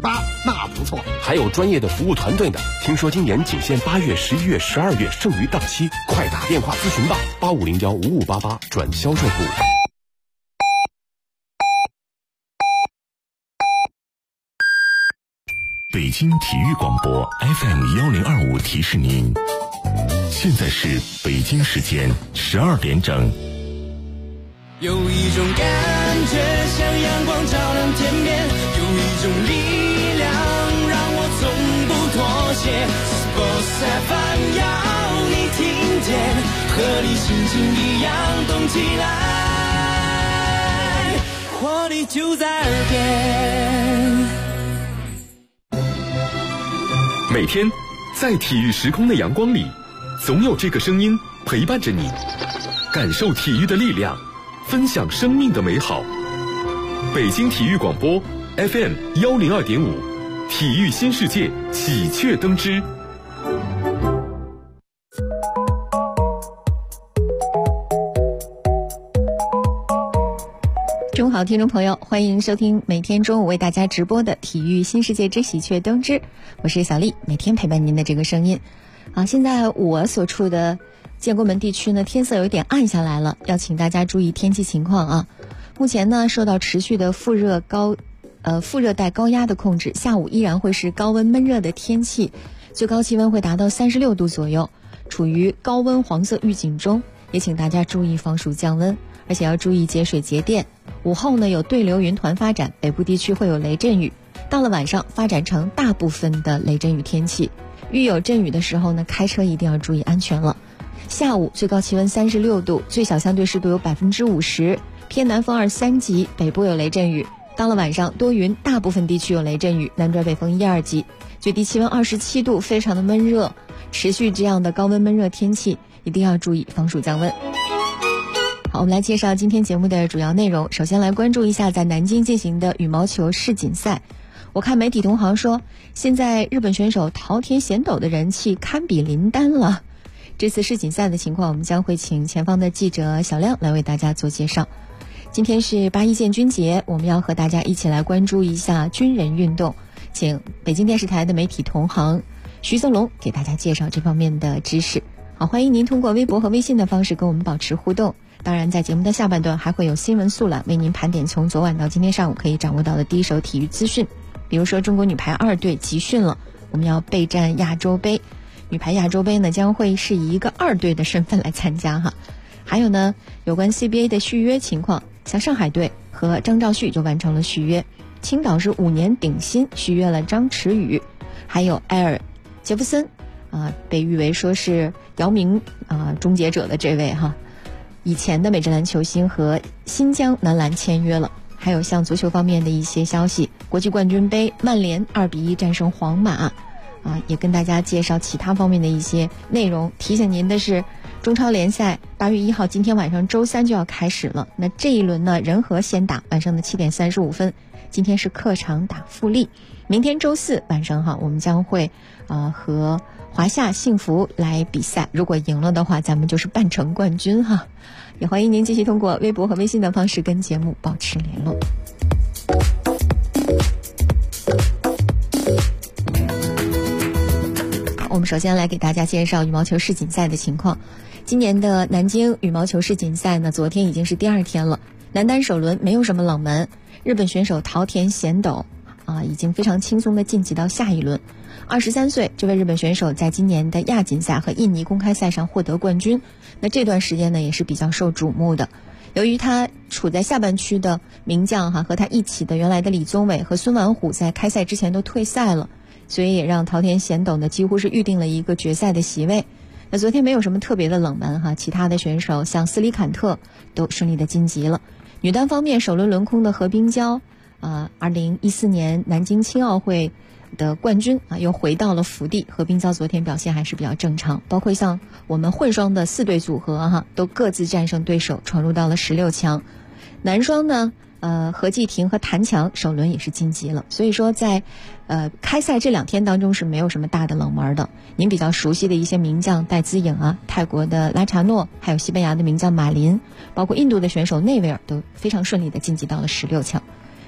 18%，那不错。 还有专业的服务团队呢。听说今年仅限8月、11月、12月，剩余档期，快打电话咨询吧，85015588转销售部。 北京体育广播 FM1025提示您，现在是北京时间12点整。 有一种感觉像阳光照亮天边，有一种力量让我从不妥协。Sports FM 要你听见，和你心情一样动起来，活力就在耳边。 每天在体育时空的阳光里，总有这个声音陪伴着你，感受体育的力量，分享生命的美好。北京体育广播 FM102.5，体育新世界喜鹊登枝。 中午好，听众朋友，欢迎收听每天中午为大家直播的体育新世界之喜鹊登枝，我是小丽，每天陪伴您的这个声音。现在我所处的建国门地区呢，天色有点暗下来了，要请大家注意天气情况啊。目前呢，受到持续的副热带高压的控制，下午依然会是高温闷热的天气，最高气温会达到36度左右，处于高温黄色预警中，也请大家注意防暑降温，而且要注意节水节电。午后呢，有对流云团发展，北部地区会有雷阵雨，到了晚上发展成大部分的雷阵雨天气。遇有阵雨的时候呢，开车一定要注意安全了。下午最高气温36度，最小相对湿度有50%，偏南风2、3级，北部有雷阵雨。到了晚上多云，大部分地区有雷阵雨，南转北风1、2级，最低气温27度，非常的闷热。持续这样的高温闷热天气，一定要注意防暑降温。好，我们来介绍今天节目的主要内容。首先来关注一下在南京进行的羽毛球世锦赛。我看媒体同行说，现在日本选手桃田贤斗的人气堪比林丹了。这次世锦赛的情况，我们将会请前方的记者小亮来为大家做介绍。今天是8·1建军节，我们要和大家一起来关注一下军人运动，请北京电视台的媒体同行徐泽龙给大家介绍这方面的知识。好，欢迎您通过微博和微信的方式跟我们保持互动。当然在节目的下半段还会有新闻速览，为您盘点从昨晚到今天上午可以掌握到的第一手体育资讯。比如说中国女排2队集训了，我们要备战亚洲杯。女排亚洲杯呢，将会是以一个2队的身份来参加哈。还有呢，有关 CBA 的续约情况，像上海队和张兆旭就完成了续约，青岛是5年顶薪续约了张弛宇，还有埃尔杰夫森被誉为说是姚明终结者的这位哈，以前的美职篮球星和新疆男篮签约了。还有像足球方面的一些消息，国际冠军杯曼联2-1战胜皇马也跟大家介绍其他方面的一些内容。提醒您的是，中超联赛8月1号今天晚上周3就要开始了。那这一轮呢，人和先打，晚上的7点35分，今天是客场打富力。明天周4晚上我们将会和华夏幸福来比赛，如果赢了的话，咱们就是半程冠军哈。也欢迎您继续通过微博和微信的方式跟节目保持联络。我们首先来给大家介绍羽毛球世锦赛的情况。今年的南京羽毛球世锦赛呢，昨天已经是第2天了。男单首轮没有什么冷门，日本选手桃田贤斗已经非常轻松的晋级到下一轮。23岁，这位日本选手在今年的亚锦赛和印尼公开赛上获得冠军。那这段时间呢，也是比较受瞩目的。由于他处在下半区的名将和他一起的原来的李宗伟和孙完虎在开赛之前都退赛了，所以也让桃田贤斗呢几乎是预定了一个决赛的席位。那昨天没有什么特别的冷门其他的选手像斯里坎特都顺利的晋级了。女单方面，首轮轮空的何冰娇2014年南京青奥会的冠军又回到了福地。何冰娇昨天表现还是比较正常，包括像我们混双的4对组合都各自战胜对手，闯入到了16强。男双呢何继廷和谭强首轮也是晋级了。所以说在开赛这2天当中是没有什么大的冷门的。您比较熟悉的一些名将戴资颖泰国的拉查诺，还有西班牙的名将马林，包括印度的选手内维尔都非常顺利的晋级到了16强。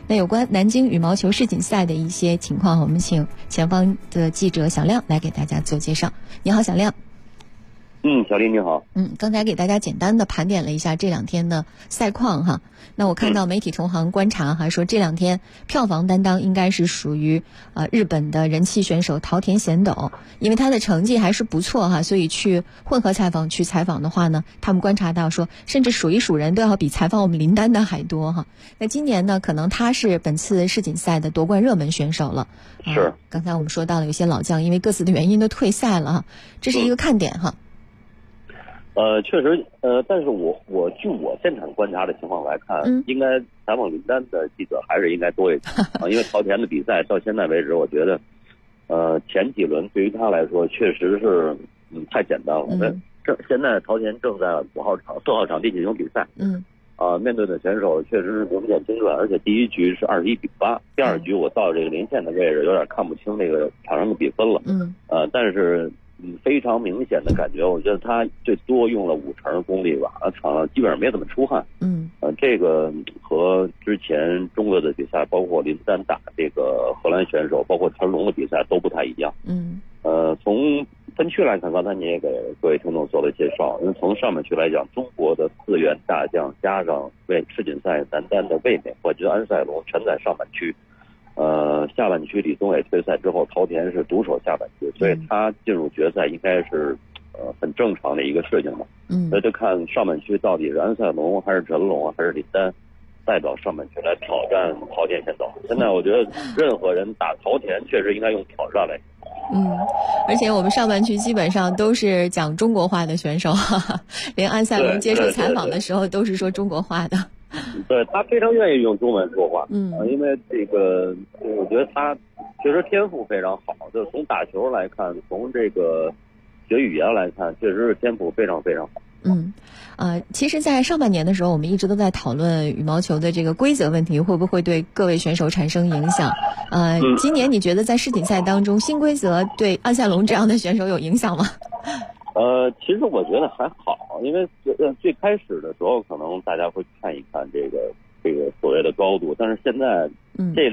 那有关南京羽毛球世锦赛的一些情况，我们请前方的记者小亮来给大家做介绍。你好，小亮。 小丽你好。 刚才给大家简单的盘点了一下这2天的赛况哈。那我看到媒体同行观察哈，说这2天票房担当应该是属于日本的人气选手桃田贤斗，因为他的成绩还是不错哈，所以去混合采访的话呢，他们观察到说，甚至数一数人都要比采访我们林丹的还多哈。那今年呢，可能他是本次世锦赛的夺冠热门选手了。 是。 刚才我们说到了有些老将因为各自的原因都退赛了哈，这是一个看点哈。 确实，但是我据我现场观察的情况来看，应该采访林丹的记者还是应该多一点啊，因为桃田的比赛到现在为止，我觉得，前几轮对于他来说确实是太简单了。现在桃田正在4号场地进行比赛，面对的选手确实是明显精准，而且第一局是21比8，第2局我到这个连线的位置有点看不清这个场上的比分了，但是。非常明显的感觉，我觉得他最多用了5成功力吧，场上基本上没怎么出汗。这个和之前中国的比赛，包括林丹打这个荷兰选手，包括陈龙的比赛都不太一样。从分区来看，刚才你也给各位听众做了介绍，因为从上半区来讲，中国的4员大将加上为世锦赛男单的卫冕冠军安赛龙全在上半区。下半区李宗伟退赛之后，桃田是独守下半区，所以他进入决赛应该是很正常的一个事情嘛。所以就看上半区到底是安赛龙还是陈龙还是林丹代表上半区来挑战桃田贤斗。现在我觉得任何人打桃田确实应该用挑战来。 而且我们上半区基本上都是讲中国话的选手，连安赛龙接受采访的时候都是说中国话的。 对，他非常愿意用中文说话，因为这个，我觉得他确实天赋非常好，就从打球来看，从这个学语言来看，确实是天赋非常非常好。 其实在上半年的时候，我们一直都在讨论羽毛球的这个规则问题会不会对各位选手产生影响。今年你觉得在世锦赛当中，新规则对安赛龙这样的选手有影响吗？ 其实我觉得还好，因为最开始的时候可能大家会看一看这个所谓的高度，但是现在这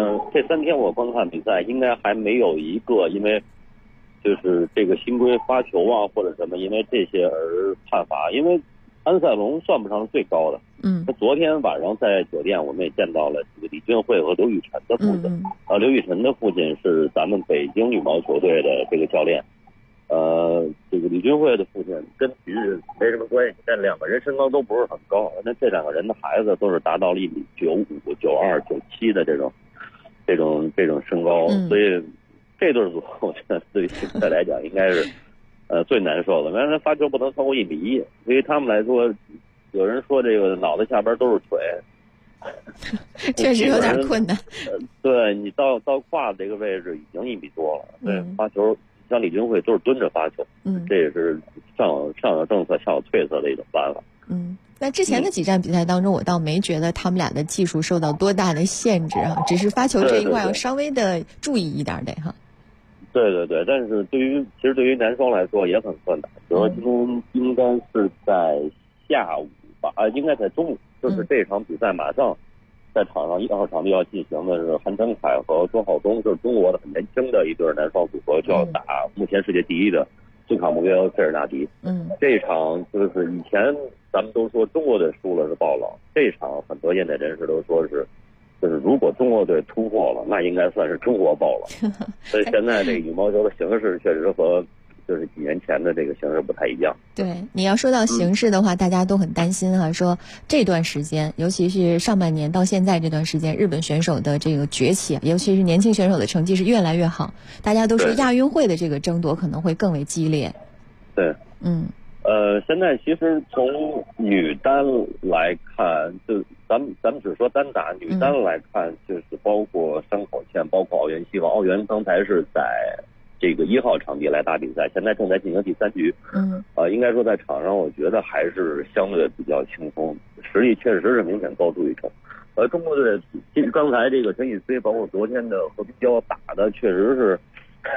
3天我观看比赛，应该还没有一个因为就是这个新规发球啊或者什么因为这些而判罚。因为安赛龙算不上最高的，昨天晚上在酒店我们也见到了这个李俊慧和刘雨辰的父亲，刘雨辰的父亲是咱们北京羽毛球队的这个教练。这个李俊慧的父亲跟体育没什么关系，但2个人身高都不是很高，那这2个人的孩子都是达到1.95米、92、97的这种身高，所以这对组合我觉得对于现在来讲应该是最难受的。原来发球不能超过1.1米，对于他们来说，有人说这个脑袋下边都是腿， 确实有点困难。 对，你到胯子这个位置已经1米多了，对，发球。像李俊慧都是蹲着发球，这也是上有政策下有退策的一种办法。 那之前的几站比赛当中，我倒没觉得他们俩的技术受到多大的限制只是发球这一块要稍微的注意一点哈。 对，但是其实对于男双来说也很困难。比如说今天应该是在下午吧，应该在中午，就是这场比赛马上。在场上1号场地要进行的是韩成凯和庄浩东，就是中国的很年轻的一对男双组合，就要打目前世界第1的孙卡穆约和费尔纳迪。这一场就是以前咱们都说中国队输了是爆冷，这一场很多业内人士都说是，就是如果中国队突破了，那应该算是中国爆冷。所以现在这个羽毛球的形势确实和就是几年前的这个形势不太一样。 对，你要说到形势的话，大家都很担心说这段时间，尤其是上半年到现在这段时间，日本选手的这个崛起，尤其是年轻选手的成绩是越来越好，大家都说亚运会的这个争夺可能会更为激烈。 对，现在其实从女单来看，就咱们只说单打，女单来看，就是包括山口茜，包括奥原希望，奥原刚才是在这个1号场地来打比赛，现在正在进行第3局。应该说在场上，我觉得还是相对比较轻松，实力确实是明显高出一筹。中国队其实刚才这个陈雨菲，包括昨天的何冰娇打的，确实是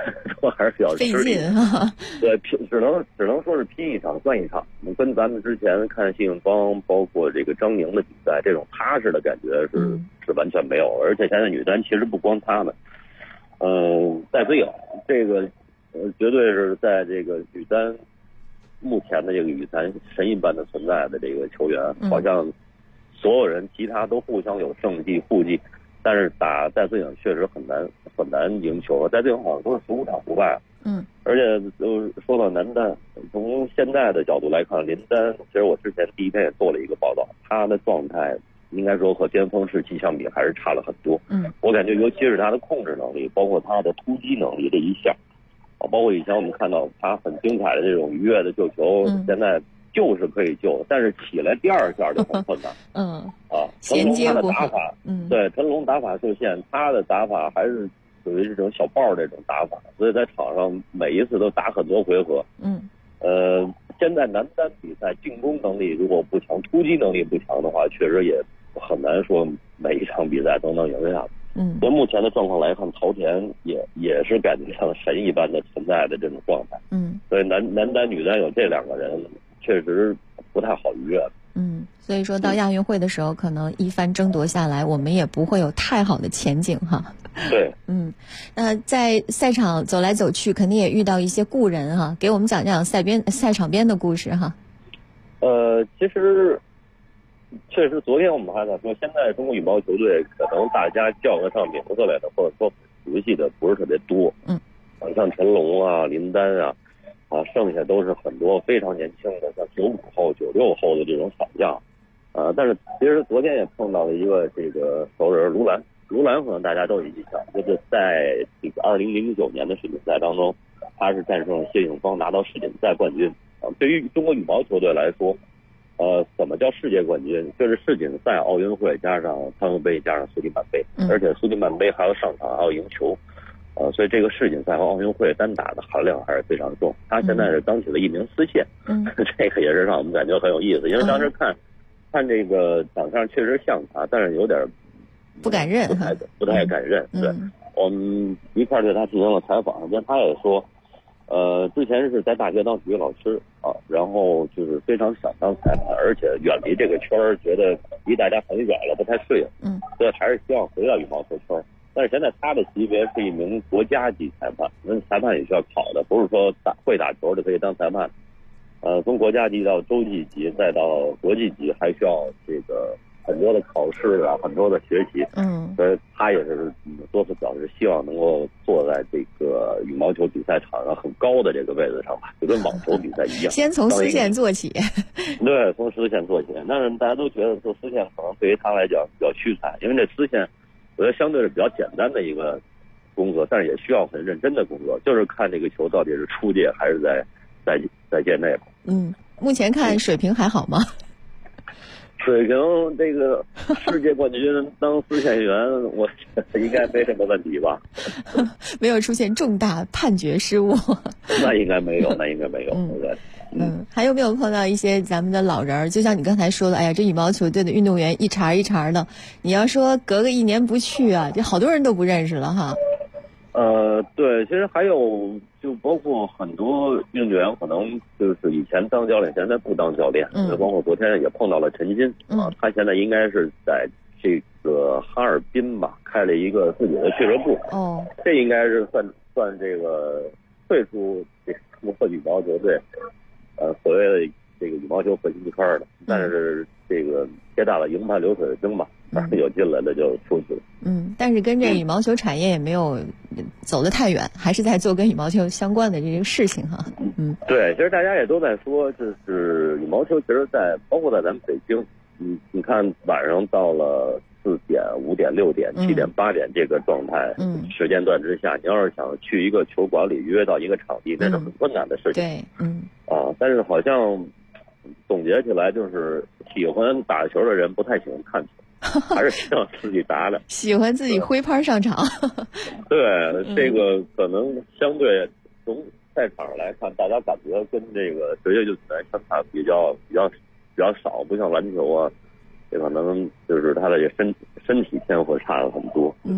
说还是比较费吃力劲哈。 对，只能说是拼一场算一场。跟咱们之前看谢杏芳，包括这个张宁的比赛，这种踏实的感觉是完全没有。而且现在女单其实不光他们，戴资颖这个绝对是在这个女单目前的这个羽坛神一般的存在的这个球员，好像所有人其他都互相有胜绩互技，但是打戴资颖确实很难赢球。戴资颖好像都是15场不败。而且说到男单，从现在的角度来看，林丹其实我之前第一天也做了一个报道，他的状态应该说和巅峰时期相比还是差了很多。我感觉尤其是他的控制能力，包括他的突击能力这一项，包括以前我们看到他很精彩的这种愉悦的救球，现在就是可以救，但是起来第二下就很困难。 衔接不好。对，陈龙打法受限，他的打法还是属于这种小炮这种打法，所以在场上每一次都打很多回合。现在男单比赛进攻能力如果不强，突击能力不强的话，确实也很难说每一场比赛都能赢下。所以目前的状况来看，陶田也是感觉像神一般的存在的这种状态。所以男单女单有这两个人，确实不太好逾越。 所以说到亚运会的时候，可能一番争夺下来，我们也不会有太好的前景哈。 对， 在赛场走来走去，肯定也遇到一些故人哈，给我们讲讲赛场边的故事哈。 其实确实，昨天我们还在说，现在中国羽毛球队可能大家叫得上名字来的，或者说熟悉的不是特别多。像陈龙啊、林丹啊，剩下都是很多非常年轻的，像95后、96后的这种小将。但是其实昨天也碰到了一个这个熟人卢兰。卢兰可能大家都有印象，就是在这个2009年的世锦赛当中，他是战胜谢杏芳拿到世锦赛冠军。对于中国羽毛球队来说，怎么叫世界冠军？就是世锦赛、奥运会加上汤尤杯加上苏迪曼杯，而且苏迪曼杯还要上场，还要赢球。所以这个世锦赛和奥运会单打的含量还是非常重。他现在是当起了一名丝线，这个也是让我们感觉很有意思，因为当时看这个长相确实像他，但是有点不敢认， 不太敢认。对，我们一块对他进行了采访，但他也说，之前是在大学当体育老师然后就是非常想当裁判，而且远离这个圈儿，觉得离大家很远了，不太适应。所以还是希望回到羽毛球圈。但是现在他的级别是一名国家级裁判，裁判也需要考的，不是说会打球就可以当裁判。从国家级到洲际级再到国际级，还需要这个很多的考试啊，很多的学习。所以他也是多次表示希望能够坐在这个羽毛球比赛场上很高的这个位置上吧，就跟网球比赛一样。 先从丝线做起。 对，从丝线做起。但是大家都觉得做丝线可能对于他来讲比较屈才，因为这丝线我觉得相对是比较简单的一个工作，但是也需要很认真的工作，就是看这个球到底是出界还是在界内。 目前看水平还好吗？ 水平这个世界冠军当丝线员，我应该没什么问题吧？ 没有出现重大判决失误。 那应该没有，对。 还有没有碰到一些咱们的老人儿？就像你刚才说的，哎呀，这羽毛球队的运动员一茬一茬的，你要说隔个1年不去啊，这好多人都不认识了哈。 对，其实还有就包括很多运动员可能就是以前当教练，现在不当教练。包括昨天也碰到了陈金他现在应该是在这个哈尔滨吧，开了一个自己的俱乐部。这应该是算这个退出这个羽毛球队所谓的这个羽毛球核心圈的，但是这个接大了营盘流水的经吧，有进来的就出去了。 但是跟这羽毛球产业也没有走得太远，还是在做跟羽毛球相关的这些事情哈。 对，其实大家也都在说，就是羽毛球其实包括在咱们北京，你看晚上到了4点、5点、6点、7点、8点这个状态时间段之下，你要是想去一个球馆里约到一个场地，那是很困难的事情。 对， 但是好像总结起来就是喜欢打球的人不太喜欢看球，还是希望自己打的， 喜欢自己挥拍上场。 对，这个可能相对从赛场上来看，大家感觉跟这个职业运动员相差比较少，不像篮球啊，这可能就是他的身体天赋差了很多。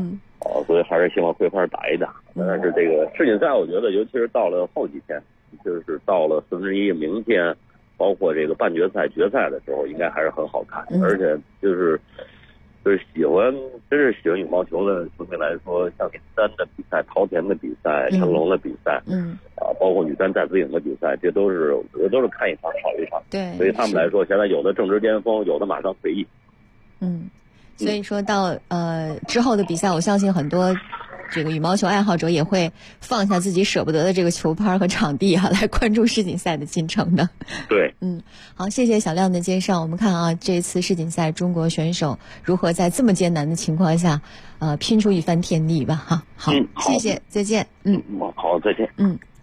所以还是希望桂花打一打。但是这个世锦赛，我觉得尤其是到了后几天，就是到了1/4，明天，包括这个半决赛、决赛的时候，应该还是很好看。而且就是真是喜欢羽毛球的球迷来说，像林丹的比赛、陶田的比赛、成龙的比赛，包括女单戴资颖的比赛，这都是我觉得都是看一场少一场。 对， 所以他们来说，现在有的正值巅峰，有的马上退役。 所以说到之后的比赛，我相信很多这个羽毛球爱好者也会放下自己舍不得的这个球拍和场地来关注世锦赛的进程的。 对， 好，谢谢小亮的介绍。我们看啊，这次世锦赛中国选手如何在这么艰难的情况下，拼出一番天地吧。哈，好，谢谢，再见。 好，再见。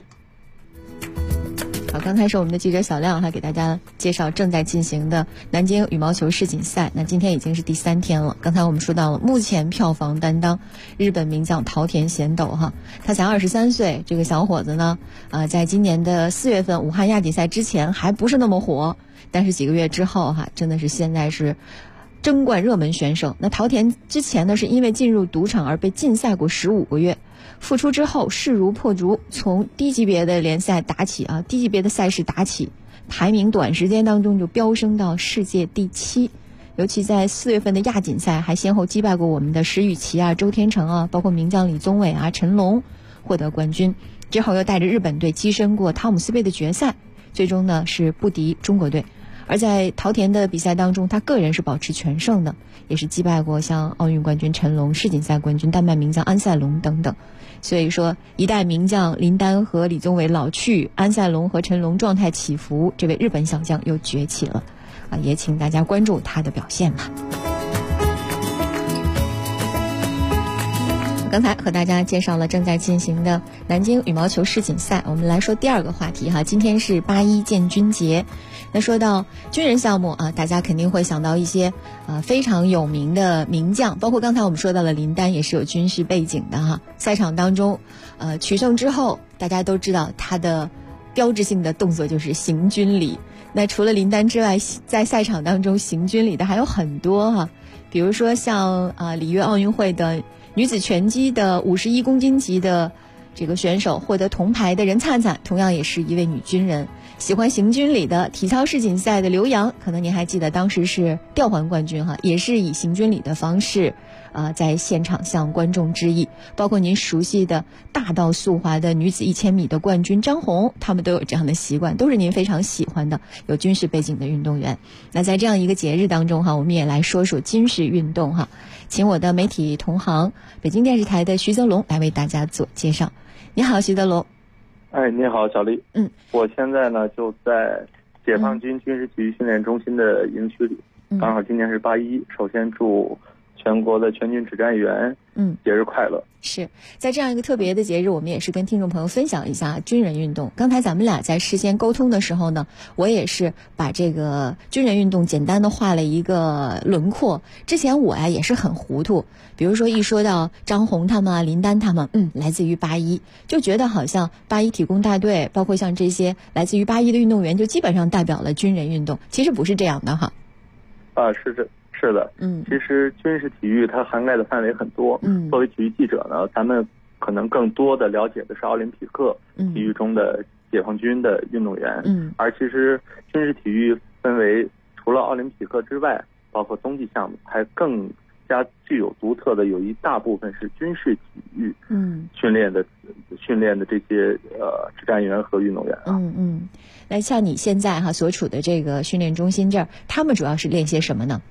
好，刚才是我们的记者小亮，给大家介绍正在进行的南京羽毛球世锦赛。那今天已经是第3天了。刚才我们说到了，目前票房担当日本名将桃田贤斗他才23岁，这个小伙子呢，在今年的4月份武汉亚锦赛之前还不是那么火，但是几个月之后真的是现在是争冠热门选手。那桃田之前呢，是因为进入赌场而被禁赛过15个月。复出之后势如破竹，从低级别的联赛打起低级别的赛事打起，排名短时间当中就飙升到世界第7。尤其在4月份的亚锦赛，还先后击败过我们的石宇奇周天成包括名将李宗伟陈龙，获得冠军。之后又带着日本队跻身过汤姆斯杯的决赛，最终呢是不敌中国队。而在桃田的比赛当中，他个人是保持全胜的，也是击败过像奥运冠军陈龙、世锦赛冠军丹麦名将安塞龙等等。所以说，一代名将林丹和李宗伟老去，安塞龙和陈龙状态起伏，这位日本小将又崛起了也请大家关注他的表现吧。刚才和大家介绍了正在进行的南京羽毛球世锦赛，我们来说第二个话题今天是8·1建军节。那说到军人项目大家肯定会想到一些非常有名的名将，包括刚才我们说到了林丹也是有军事背景的赛场当中取胜之后，大家都知道他的标志性的动作就是行军礼。那除了林丹之外，在赛场当中行军礼的还有很多比如说像里约奥运会的女子拳击的51公斤级的这个选手获得铜牌的任灿灿，同样也是一位女军人。喜欢行军礼的体操世锦赛的刘洋，可能您还记得当时是吊环冠军也是以行军礼的方式在现场向观众致意。包括您熟悉的大道速滑的女子1000米的冠军张红，他们都有这样的习惯，都是您非常喜欢的有军事背景的运动员。那在这样一个节日当中我们也来说说军事运动请我的媒体同行北京电视台的徐泽龙来为大家做介绍。你好，徐泽龙。 你好，小丽。我现在呢就在解放军军事体育训练中心的营区里，刚好今年是8·1，首先祝全国的全军指战员节日快乐。 是在这样一个特别的节日，我们也是跟听众朋友分享一下军人运动。刚才咱们俩在事先沟通的时候呢，我也是把这个军人运动简单的画了一个轮廓。之前我也是很糊涂，比如说一说到张红他们林丹他们来自于8·1，就觉得好像8·1体工大队包括像这些来自于8·1的运动员就基本上代表了军人运动，其实不是这样的是的，其实军事体育它涵盖的范围很多。作为体育记者呢，咱们可能更多的了解的是奥林匹克体育中的解放军的运动员。而其实军事体育分为除了奥林匹克之外，包括冬季项目，还更加具有独特的有一大部分是军事体育训练的这些指战员和运动员那像你现在所处的这个训练中心这儿，他们主要是练些什么呢？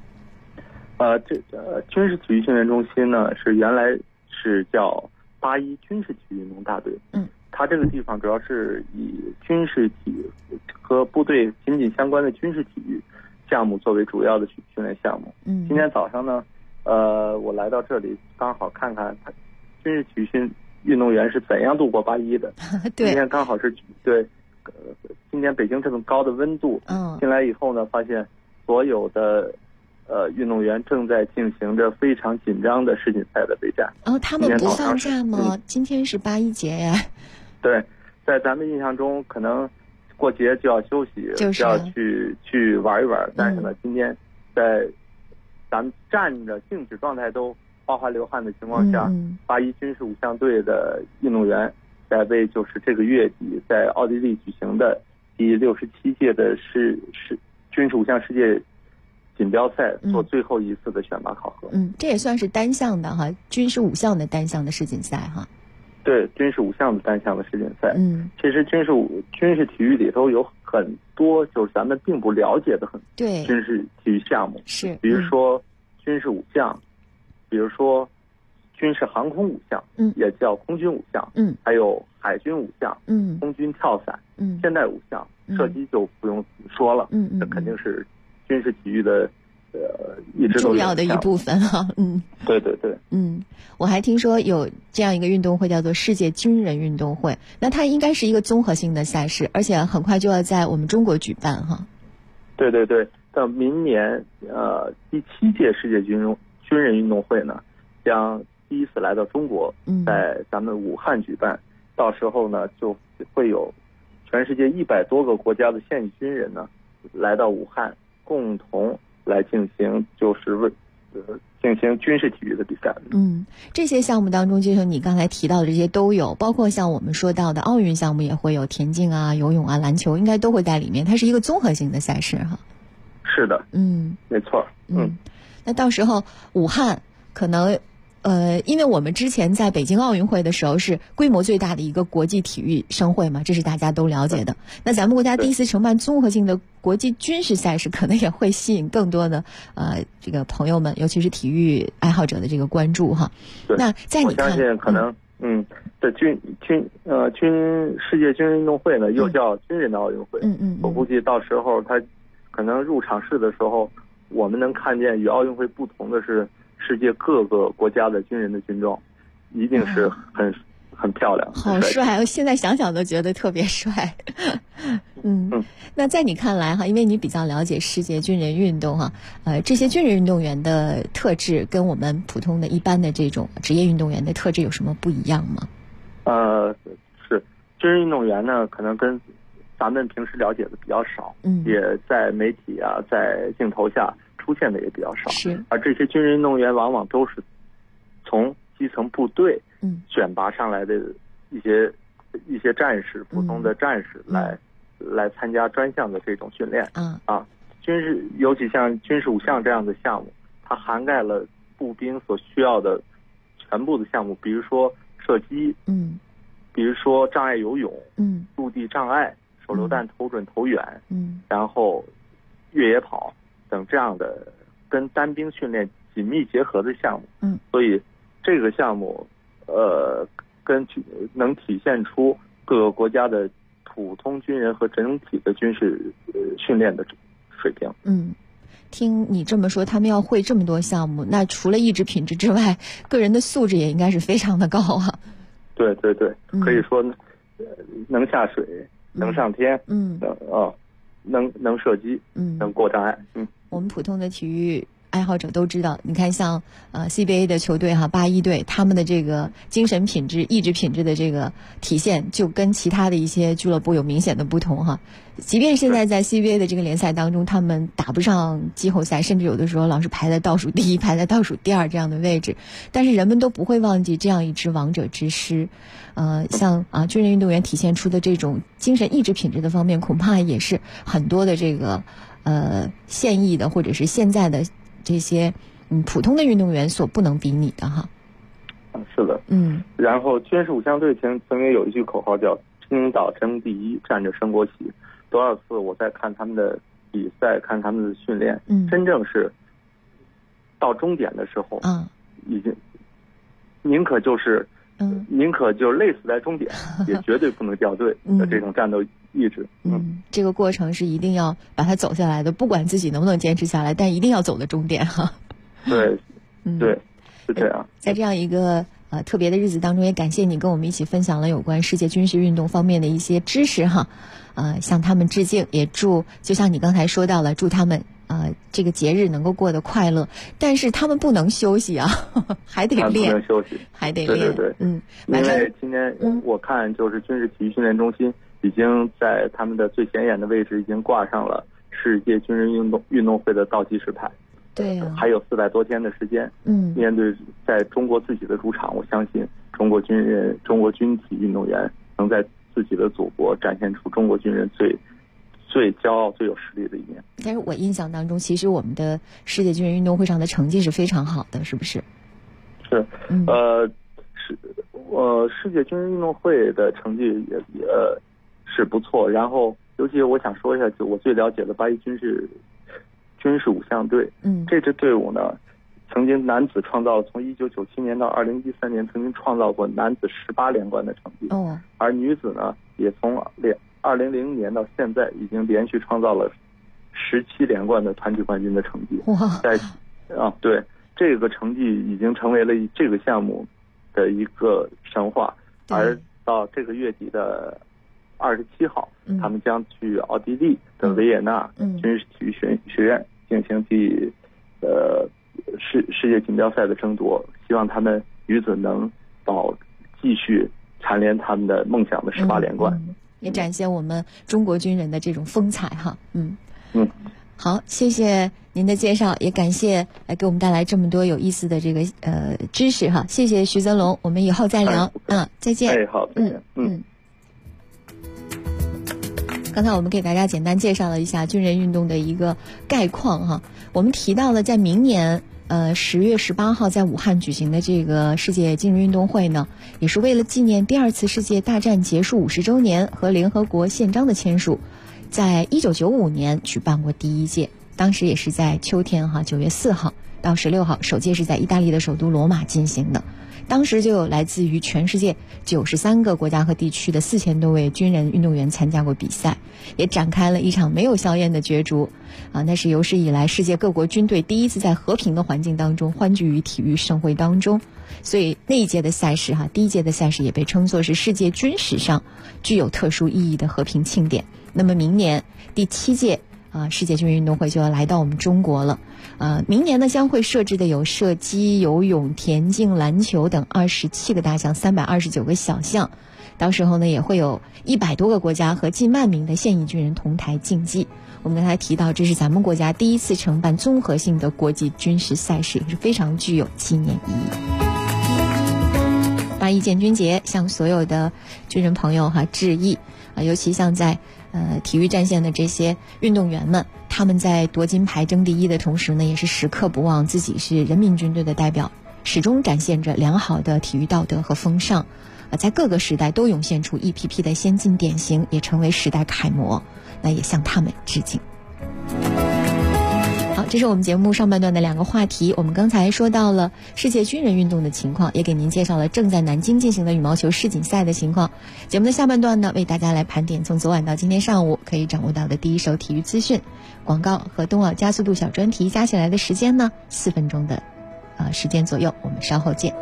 军事体育训练中心呢，是原来是叫8·1军事体育运动大队。它这个地方主要是以军事体育和部队紧紧相关的军事体育项目作为主要的训练项目。今天早上呢，我来到这里刚好看看军事体育运动员是怎样度过8·1的。 对， 今天刚好是今天北京这么高的温度，进来以后呢，发现所有的运动员正在进行着非常紧张的世锦赛的备战。 他们不放假吗？今天是8·1节呀。 对，在咱们印象中，可能过节就要休息，就要去玩一玩。但是呢，今天在咱们站着静止状态都哗哗流汗的情况下，81军事五项队的运动员在为就是这个月底在奥地利举行的第67届的军事五项世界锦标赛做最后一次的选拔考核。 这也算是单项的哈，军事五项的单项的世锦赛哈。 对，军事五项的单项的世锦赛。其实军事体育里头有很多就是咱们并不了解的军事体育项目， 是， 比如说军事五项，比如说军事航空五项，也叫空军五项，还有海军五项，空军跳伞，现代五项，射击就不用说了，这肯定是军事体育的一直重要的一部分哈。 对对对。 我还听说有这样一个运动会叫做世界军人运动会，那它应该是一个综合性的赛事，而且很快就要在我们中国举办哈。 对对对，到明年第7届世界军人运动会呢，将第一次来到中国，在咱们武汉举办。到时候呢，就会有全世界100多个国家的现役军人呢，来到武汉，共同来进行进行军事体育的比赛。 这些项目当中，就像你刚才提到的这些都有，包括像我们说到的奥运项目也会有，田径啊、游泳啊、篮球应该都会在里面，它是一个综合性的赛事哈。 是的，没错。 那到时候武汉可能因为我们之前在北京奥运会的时候是规模最大的一个国际体育盛会嘛，这是大家都了解的。那咱们国家第一次承办综合性的国际军事赛事，可能也会吸引更多的这个朋友们，尤其是体育爱好者的这个关注哈。那在你看， 我相信可能的世界军人运动会呢，又叫军人的奥运会。我估计到时候它可能入场式的时候，我们能看见与奥运会不同的是，世界各个国家的军人的军装，一定是很漂亮， 好帅！我现在想想都觉得特别帅。那在你看来哈，因为你比较了解世界军人运动哈，这些军人运动员的特质跟我们普通的一般的这种职业运动员的特质有什么不一样吗？ 是军人运动员呢，可能跟咱们平时了解的比较少，也在媒体啊，在镜头下出现的也比较少。 是， 而这些军人运动员往往都是从基层部队选拔上来的一些战士，普通的战士来参加专项的这种训练。军事尤其像军事五项这样的项目，它涵盖了步兵所需要的全部的项目，比如说射击，比如说障碍游泳，陆地障碍、手榴弹投准投远，然后越野跑等这样的跟单兵训练紧密结合的项目。所以这个项目能体现出各个国家的普通军人和整体的军事训练的水平。 听你这么说，他们要会这么多项目，那除了意志品质之外，个人的素质也应该是非常的高啊。 对对对，可以说能下水，能上天，能射击，能过障碍。 我们普通的体育爱好者都知道，你看像CBA 的球队哈，81队，他们的这个精神品质、意志品质的这个体现，就跟其他的一些俱乐部有明显的不同哈。即便现在在 CBA 的这个联赛当中，他们打不上季后赛，甚至有的时候老是排在倒数第一、排在倒数第二这样的位置，但是人们都不会忘记这样一支王者之师。像军人运动员体现出的这种精神意志品质的方面，恐怕也是很多的这个现役的或者是现在的这些普通的运动员所不能比拟的哈。 是的。然后军事五项队曾经有一句口号叫青岛争第一，站着升国旗。多少次我在看他们的比赛，看他们的训练，真正是到终点的时候，已经宁可就是累死在终点，也绝对不能掉队的这种战斗意志。 这个过程是一定要把它走下来的，不管自己能不能坚持下来，但一定要走到终点哈。 对，对，是这样。 在这样一个特别的日子当中，也感谢你跟我们一起分享了有关世界军事运动方面的一些知识哈。向他们致敬，也祝就像你刚才说到了，祝他们这个节日能够过得快乐。但是他们不能休息啊，还得练， 不能休息， 还得练。 对，因为今天我看就是军事体育训练中心已经在他们的最显眼的位置已经挂上了世界军人运动会的倒计时牌。 对呀， 还有400多天的时间。面对在中国自己的主场，我相信中国军体运动员能在自己的祖国展现出中国军人最骄傲、最有实力的一面。 但是我印象当中，其实我们的世界军人运动会上的成绩是非常好的，是不是？ 是，世界军人运动会的成绩也是不错。然后，尤其我想说一下，就我最了解的8.1军事5项队，这支队伍呢，曾经男子创造从1997年到2013年，曾经创造过男子18连冠的成绩。而女子呢，也从2000年到现在，已经连续创造了17连冠的团体冠军的成绩。对，这个成绩已经成为了这个项目的一个神话。而到这个月底的27号，他们将去奥地利的维也纳军事体育学院进行世界锦标赛的争夺，希望他们女子能继续蝉联他们的梦想的18连冠， 也展现我们中国军人的这种风采哈。好，谢谢您的介绍，也感谢给我们带来这么多有意思的这个知识哈。谢谢徐泽龙，我们以后再聊。再见。 好，再见。 刚才我们给大家简单介绍了一下军人运动的一个概况哈。我们提到了在明年10月18号在武汉举行的这个世界军人运动会呢，也是为了纪念第2次世界大战结束50周年和联合国宪章的签署，在1995年举办过第1届，当时也是在秋天哈，9月4号到16号，首届是在意大利的首都罗马进行的。当时就有来自于全世界93个国家和地区的4000多位军人运动员参加过比赛，也展开了一场没有硝烟的角逐那是有史以来世界各国军队第一次在和平的环境当中欢聚于体育盛会当中。所以那一届的赛事第一届的赛事也被称作是世界军史上具有特殊意义的和平庆典。那么明年第7届世界军人运动会就要来到我们中国了。明年呢将会设置的有射击、游泳、田径、篮球等27个大项，329个小项。到时候呢也会有100多个国家和近10000名的现役军人同台竞技。我们刚才提到，这是咱们国家第一次承办综合性的国际军事赛事，也是非常具有纪念意义。8.1建军节向所有的军人朋友致意尤其像在体育战线的这些运动员们，他们在夺金牌争第一的同时呢，也是时刻不忘自己是人民军队的代表，始终展现着良好的体育道德和风尚在各个时代都涌现出一批批的先进典型，也成为时代楷模，那也向他们致敬。好，这是我们节目上半段的2个话题。我们刚才说到了世界军人运动的情况，也给您介绍了正在南京进行的羽毛球世锦赛的情况。节目的下半段呢，为大家来盘点从昨晚到今天上午可以掌握到的第一手体育资讯、广告和冬奥加速度小专题加起来的时间呢，4分钟的时间左右。我们稍后见。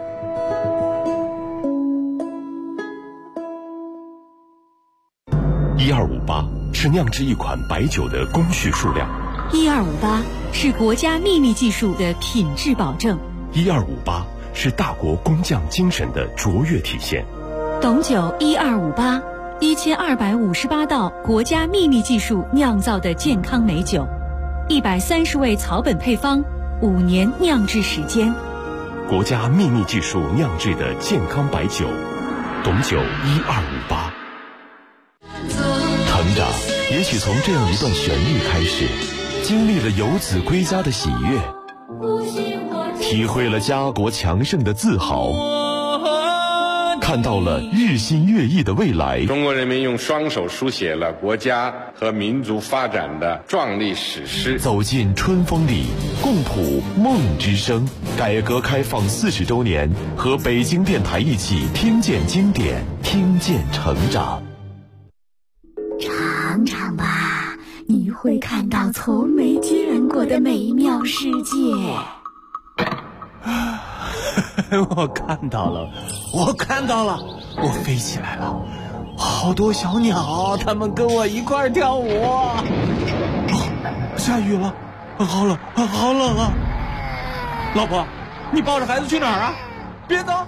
1258是酿制一款白酒的工序数量 ，1258是国家秘密技术的品质保证 ，1258是大国工匠精神的卓越体现。 董酒1258 1258道国家秘密技术酿造的健康美酒，130味草本配方，5年酿制时间。 国家秘密技术酿制的健康白酒，董酒1258。成长也许从这样一段旋律开始，经历了游子归家的喜悦，体会了家国强盛的自豪，看到了日新月异的未来。 中国人民用双手书写了国家和民族发展的壮丽史诗。 走进春风里，共谱梦之声。改革开放40周年，和北京电台一起听见经典，听见成长。 尝尝吧，你会看到从没见过的美妙世界。 我看到了，我飞起来了，好多小鸟，它们跟我一块跳舞。下雨了，好冷啊！老婆，你抱着孩子去哪儿啊？别走！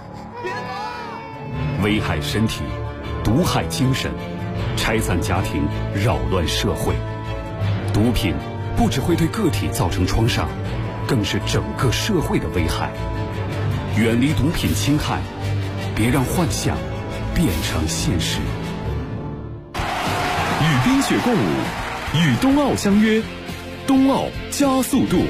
危害身体，毒害精神，拆散家庭，扰乱社会。毒品不只会对个体造成创伤， 更是整个社会的危害。远离毒品侵害，别让幻想变成现实。 与冰雪共舞，与冬奥相约，冬奥加速度。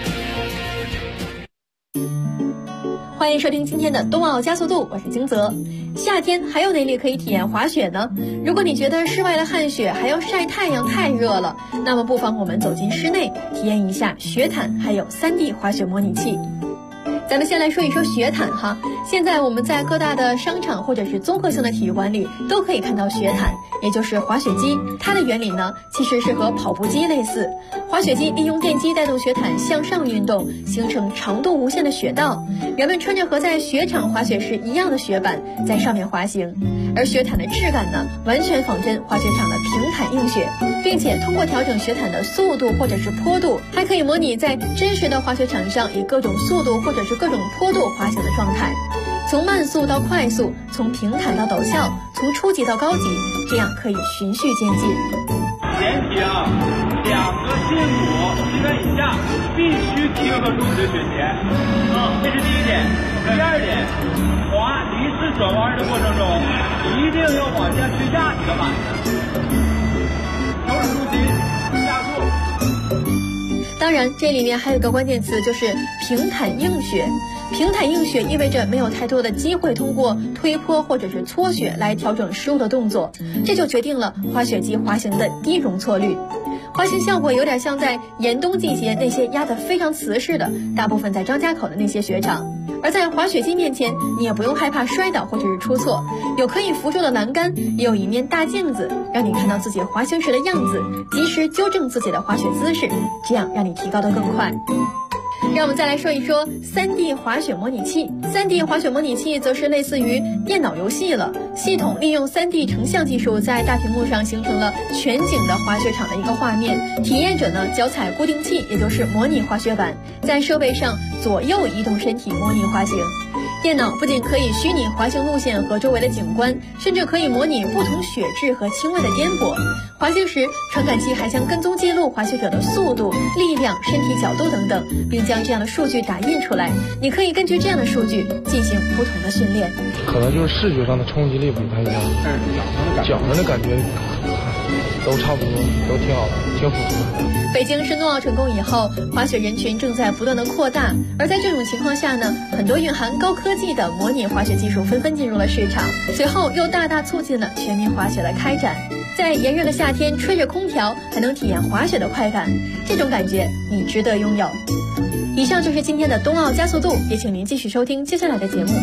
欢迎收听今天的冬奥加速度，我是金泽。夏天还有哪里可以体验滑雪呢？如果你觉得室外的汗雪还要晒太阳太热了，那么不妨我们走进室内，体验一下雪毯还有 3D 滑雪模拟器。咱们先来说一说雪毯哈，现在我们在各大的商场或者是综合性的体育馆里都可以看到雪毯，也就是滑雪机。它的原理呢，其实是和跑步机类似。滑雪机利用电机带动雪毯向上运动，形成长度无限的雪道。人们穿着和在雪场滑雪时一样的雪板，在上面滑行。而雪毯的质感呢，完全仿真滑雪场的平坦硬雪，并且通过调整雪毯的速度或者是坡度，还可以模拟在真实的滑雪场上以各种速度或者是各种坡度滑行的状态，从慢速到快速，从平坦到陡峭，从初级到高级，这样可以循序渐进。 前提啊，2个胫骨膝盖以下必须贴合住你的雪鞋，这是第一点。第二点，滑离式转弯的过程中，一定要往下去压你的板子，调整重心，加速。 当然，这里面还有一个关键词，就是平坦硬雪。平坦硬雪意味着没有太多的机会通过推坡或者是搓雪来调整失误的动作，这就决定了滑雪机滑行的低容错率。滑行效果有点像在严冬季节那些压得非常瓷实的，大部分在张家口的那些雪场。而在滑雪机面前，你也不用害怕摔倒或者是出错，有可以扶住的栏杆，也有一面大镜子，让你看到自己滑行时的样子，及时纠正自己的滑雪姿势，这样让你提高得更快。让我们再来说一说 3D 滑雪模拟器。3D 滑雪模拟器则是类似于电脑游戏了，系统利用 3D 成像技术，在大屏幕上形成了全景的滑雪场的一个画面。体验者呢，脚踩固定器，也就是模拟滑雪板，在设备上左右移动身体模拟滑行。电脑不仅可以虚拟滑行路线和周围的景观，甚至可以模拟不同雪质和轻微的颠簸。滑行时，传感器还将跟踪记录滑雪者的速度、力量、身体角度等等，并将这样的数据打印出来。你可以根据这样的数据进行不同的训练。 可能就是视觉上的冲击力不太一样，脚上的感觉都差不多，都挺好的，挺符合的。 北京申冬奥成功以后，滑雪人群正在不断的扩大，而在这种情况下呢，很多蕴含高科技的模拟滑雪技术纷纷进入了市场，随后又大大促进了全民滑雪的开展。在炎热的夏天吹着空调还能体验滑雪的快感，这种感觉你值得拥有。以上就是今天的冬奥加速度，也请您继续收听接下来的节目。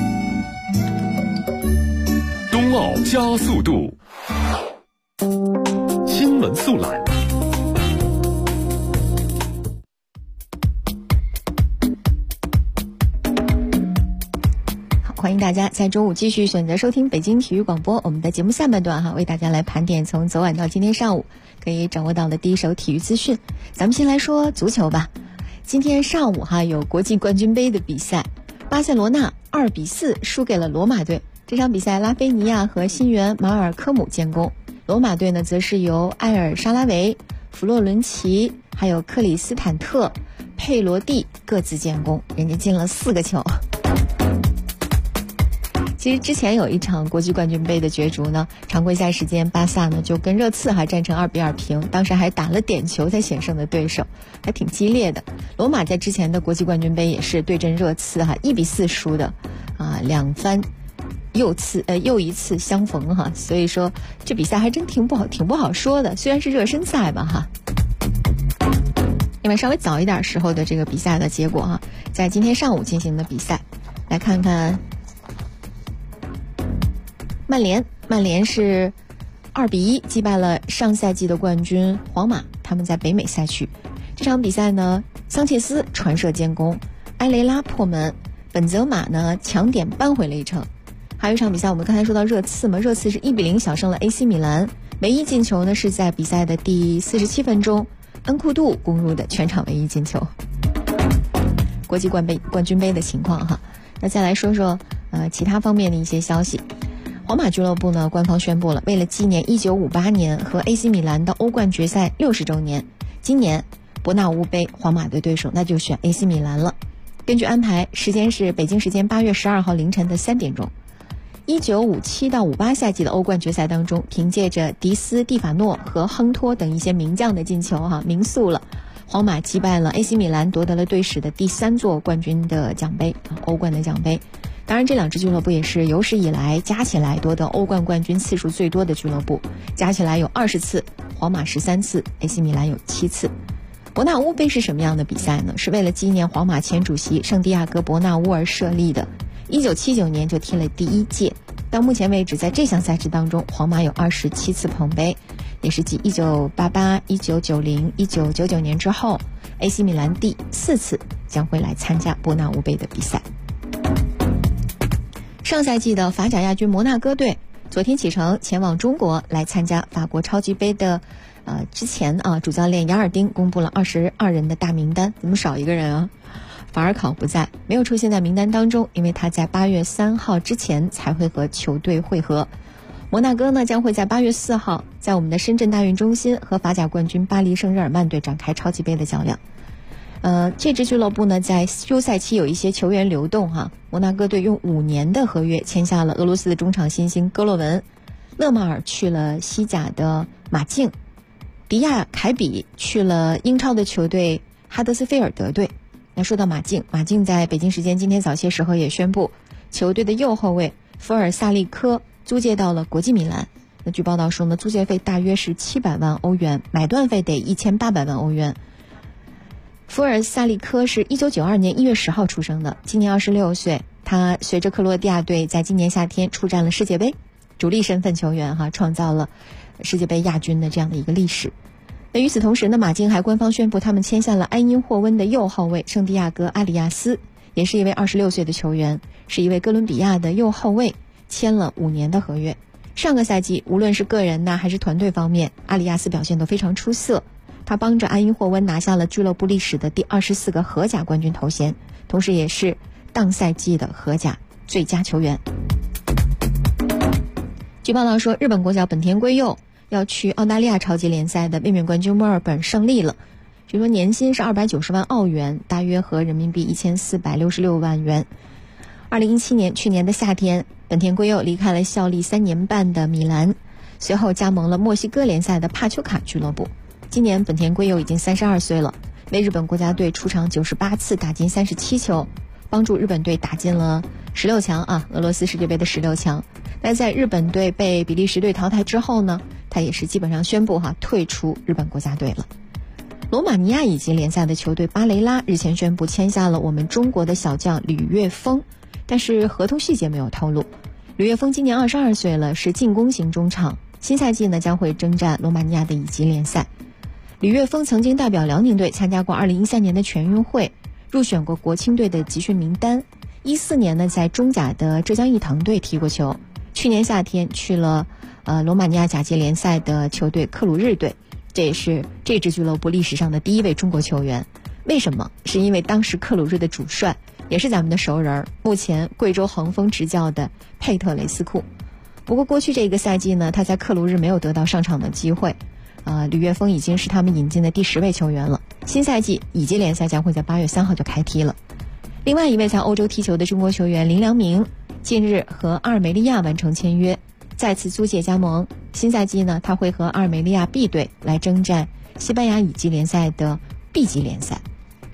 冬奥加速度，新闻速览。 欢迎大家在周五继续选择收听北京体育广播。我们的节目下半段为大家来盘点从昨晚到今天上午可以掌握到的第一手体育资讯。咱们先来说足球吧。今天上午有国际冠军杯的比赛，巴塞罗那2-4输给了罗马队。这场比赛拉菲尼亚和新援马尔科姆建功，罗马队呢则是由埃尔沙拉维、弗洛伦齐还有克里斯坦特、佩罗蒂各自建功，人家进了4个球。其实之前有一场国际冠军杯的角逐呢，常规赛时间巴萨呢就跟热刺战成2-2平，当时还打了点球才险胜的对手，还挺激烈的。罗马在之前的国际冠军杯也是对阵热刺1-4输的，2番又一次相逢所以说这比赛还真挺不好说的，虽然是热身赛吧另外稍微早一点时候的这个比赛的结果在今天上午进行的比赛，来看看曼联是2-1击败了上赛季的冠军皇马，他们在北美赛区。这场比赛呢，桑切斯传射建功，埃雷拉破门，本泽马呢抢点扳回了一城。还有一场比赛，我们刚才说到热刺是1-0小胜了 AC 米兰，唯一进球呢是在比赛的第47分钟，恩库杜攻入的全场唯一进球。国际冠军杯的情况那再来说说其他方面的一些消息。皇马俱乐部呢官方宣布了，为了纪念1958年和 AC 米兰的欧冠决赛60周年，今年伯纳乌杯皇马的对手那就选 AC 米兰了。根据安排，时间是北京时间8月12号凌晨的3点钟。1957到58赛季的欧冠决赛当中，凭借着迪斯蒂法诺和亨托等一些名将的进球名宿了，皇马击败了 AC 米兰，夺得了队史的第3座冠军的奖杯，欧冠的奖杯。当然这两支俱乐部也是有史以来加起来夺得欧冠冠军次数最多的俱乐部，加起来有20次，皇马13次， AC 米兰有7次。伯纳乌杯是什么样的比赛呢？是为了纪念皇马前主席圣地亚哥伯纳乌而设立的，1979年就踢了第1届。到目前为止，在这项赛事当中，皇马有27次捧杯，也是继1988、1990、1999年之后 AC 米兰第4次将会来参加伯纳乌杯的比赛。上赛季的法甲亚军摩纳哥队昨天启程前往中国来参加法国超级杯的之前主教练雅尔丁公布了22人的大名单，怎么少一个人啊？法尔考不在，没有出现在名单当中，因为他在8月3号之前才会和球队会合。摩纳哥呢将会在8月4号在我们的深圳大运中心和法甲冠军巴黎圣日耳曼队展开超级杯的较量。这支俱乐部呢在休赛期有一些球员流动摩纳哥队用5年的合约签下了俄罗斯的中场新星戈洛文，勒马尔去了西甲的马竞，迪亚凯比去了英超的球队哈德斯菲尔德队。那说到马竞在北京时间今天早些时候也宣布，球队的右后卫福尔萨利科租借到了国际米兰。那据报道说呢，租借费大约是700万欧元，买断费得1800万欧元。福尔萨利科是1992年1月10号出生的，今年26岁。他随着克罗地亚队在今年夏天出战了世界杯，主力身份球员创造了世界杯亚军的这样的一个历史。那与此同时呢，马竞还官方宣布他们签下了埃因霍温的右后卫圣地亚哥阿里亚斯，也是一位26岁的球员，是一位哥伦比亚的右后卫，签了5年的合约。上个赛季无论是个人还是团队方面，阿里亚斯表现都非常出色，他帮着埃因霍温拿下了俱乐部历史的第24个荷甲冠军头衔，同时也是当赛季的荷甲最佳球员。据报道说，日本国脚本田圭佑要去澳大利亚超级联赛的卫冕冠军墨尔本胜利了，据说年薪是290万澳元，大约合人民币1466万元。2017年去年的夏天，本田圭佑离开了效力3年半的米兰，随后加盟了墨西哥联赛的帕丘卡俱乐部。今年本田圭佑已经32岁了，为日本国家队出场98次，打进37球，帮助日本队打进了16强俄罗斯世界杯的16强。那在日本队被比利时队淘汰之后呢，他也是基本上宣布退出日本国家队了。罗马尼亚乙级联赛的球队巴雷拉日前宣布签下了我们中国的小将吕岳峰，但是合同细节没有透露。吕岳峰今年22岁了，是进攻型中场，新赛季呢将会征战罗马尼亚的乙级联赛。吕岳峰曾经代表辽宁队参加过2013年的全运会，入选过国青队的集训名单。14年呢在中甲的浙江毅腾队踢过球，去年夏天去了罗马尼亚甲级联赛的球队克鲁日队，这也是这支俱乐部历史上的第1位中国球员。为什么？是因为当时克鲁日的主帅也是咱们的熟人，目前贵州恒丰执教的佩特雷斯库。不过过去这个赛季呢，他在克鲁日没有得到上场的机会。吕岳峰已经是他们引进的第10位球员了。新赛季乙级联赛将会在8月3号就开踢了。另外一位在欧洲踢球的中国球员林良铭，近日和阿尔梅利亚完成签约，再次租借加盟。新赛季呢，他会和阿尔梅利亚 B 队来征战西班牙乙级联赛的 B 级联赛。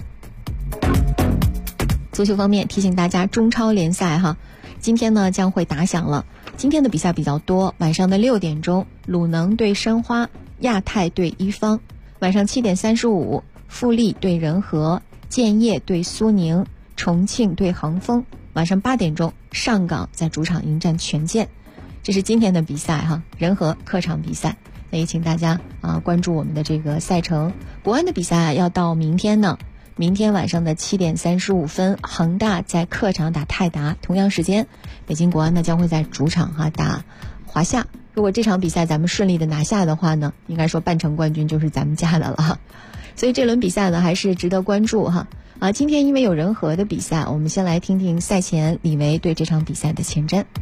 足球方面提醒大家，中超联赛今天呢将会打响了。今天的比赛比较多，晚上的6点钟，鲁能对申花，亚泰对一方；晚上7点35，富力对仁和，建业对苏宁，重庆对恒丰；晚上8点钟，上港在主场迎战权健。这是今天的比赛仁和客场比赛。那也请大家关注我们的这个赛程。国安的比赛要到明天呢。明天晚上的7点35分，恒大在客场打泰达，同样时间，北京国安呢将会在主场打华夏。如果这场比赛咱们顺利的拿下的话呢，应该说半程冠军就是咱们家的了。所以这轮比赛呢还是值得关注今天因为有仁和的比赛，我们先来听听赛前李维对这场比赛的前瞻。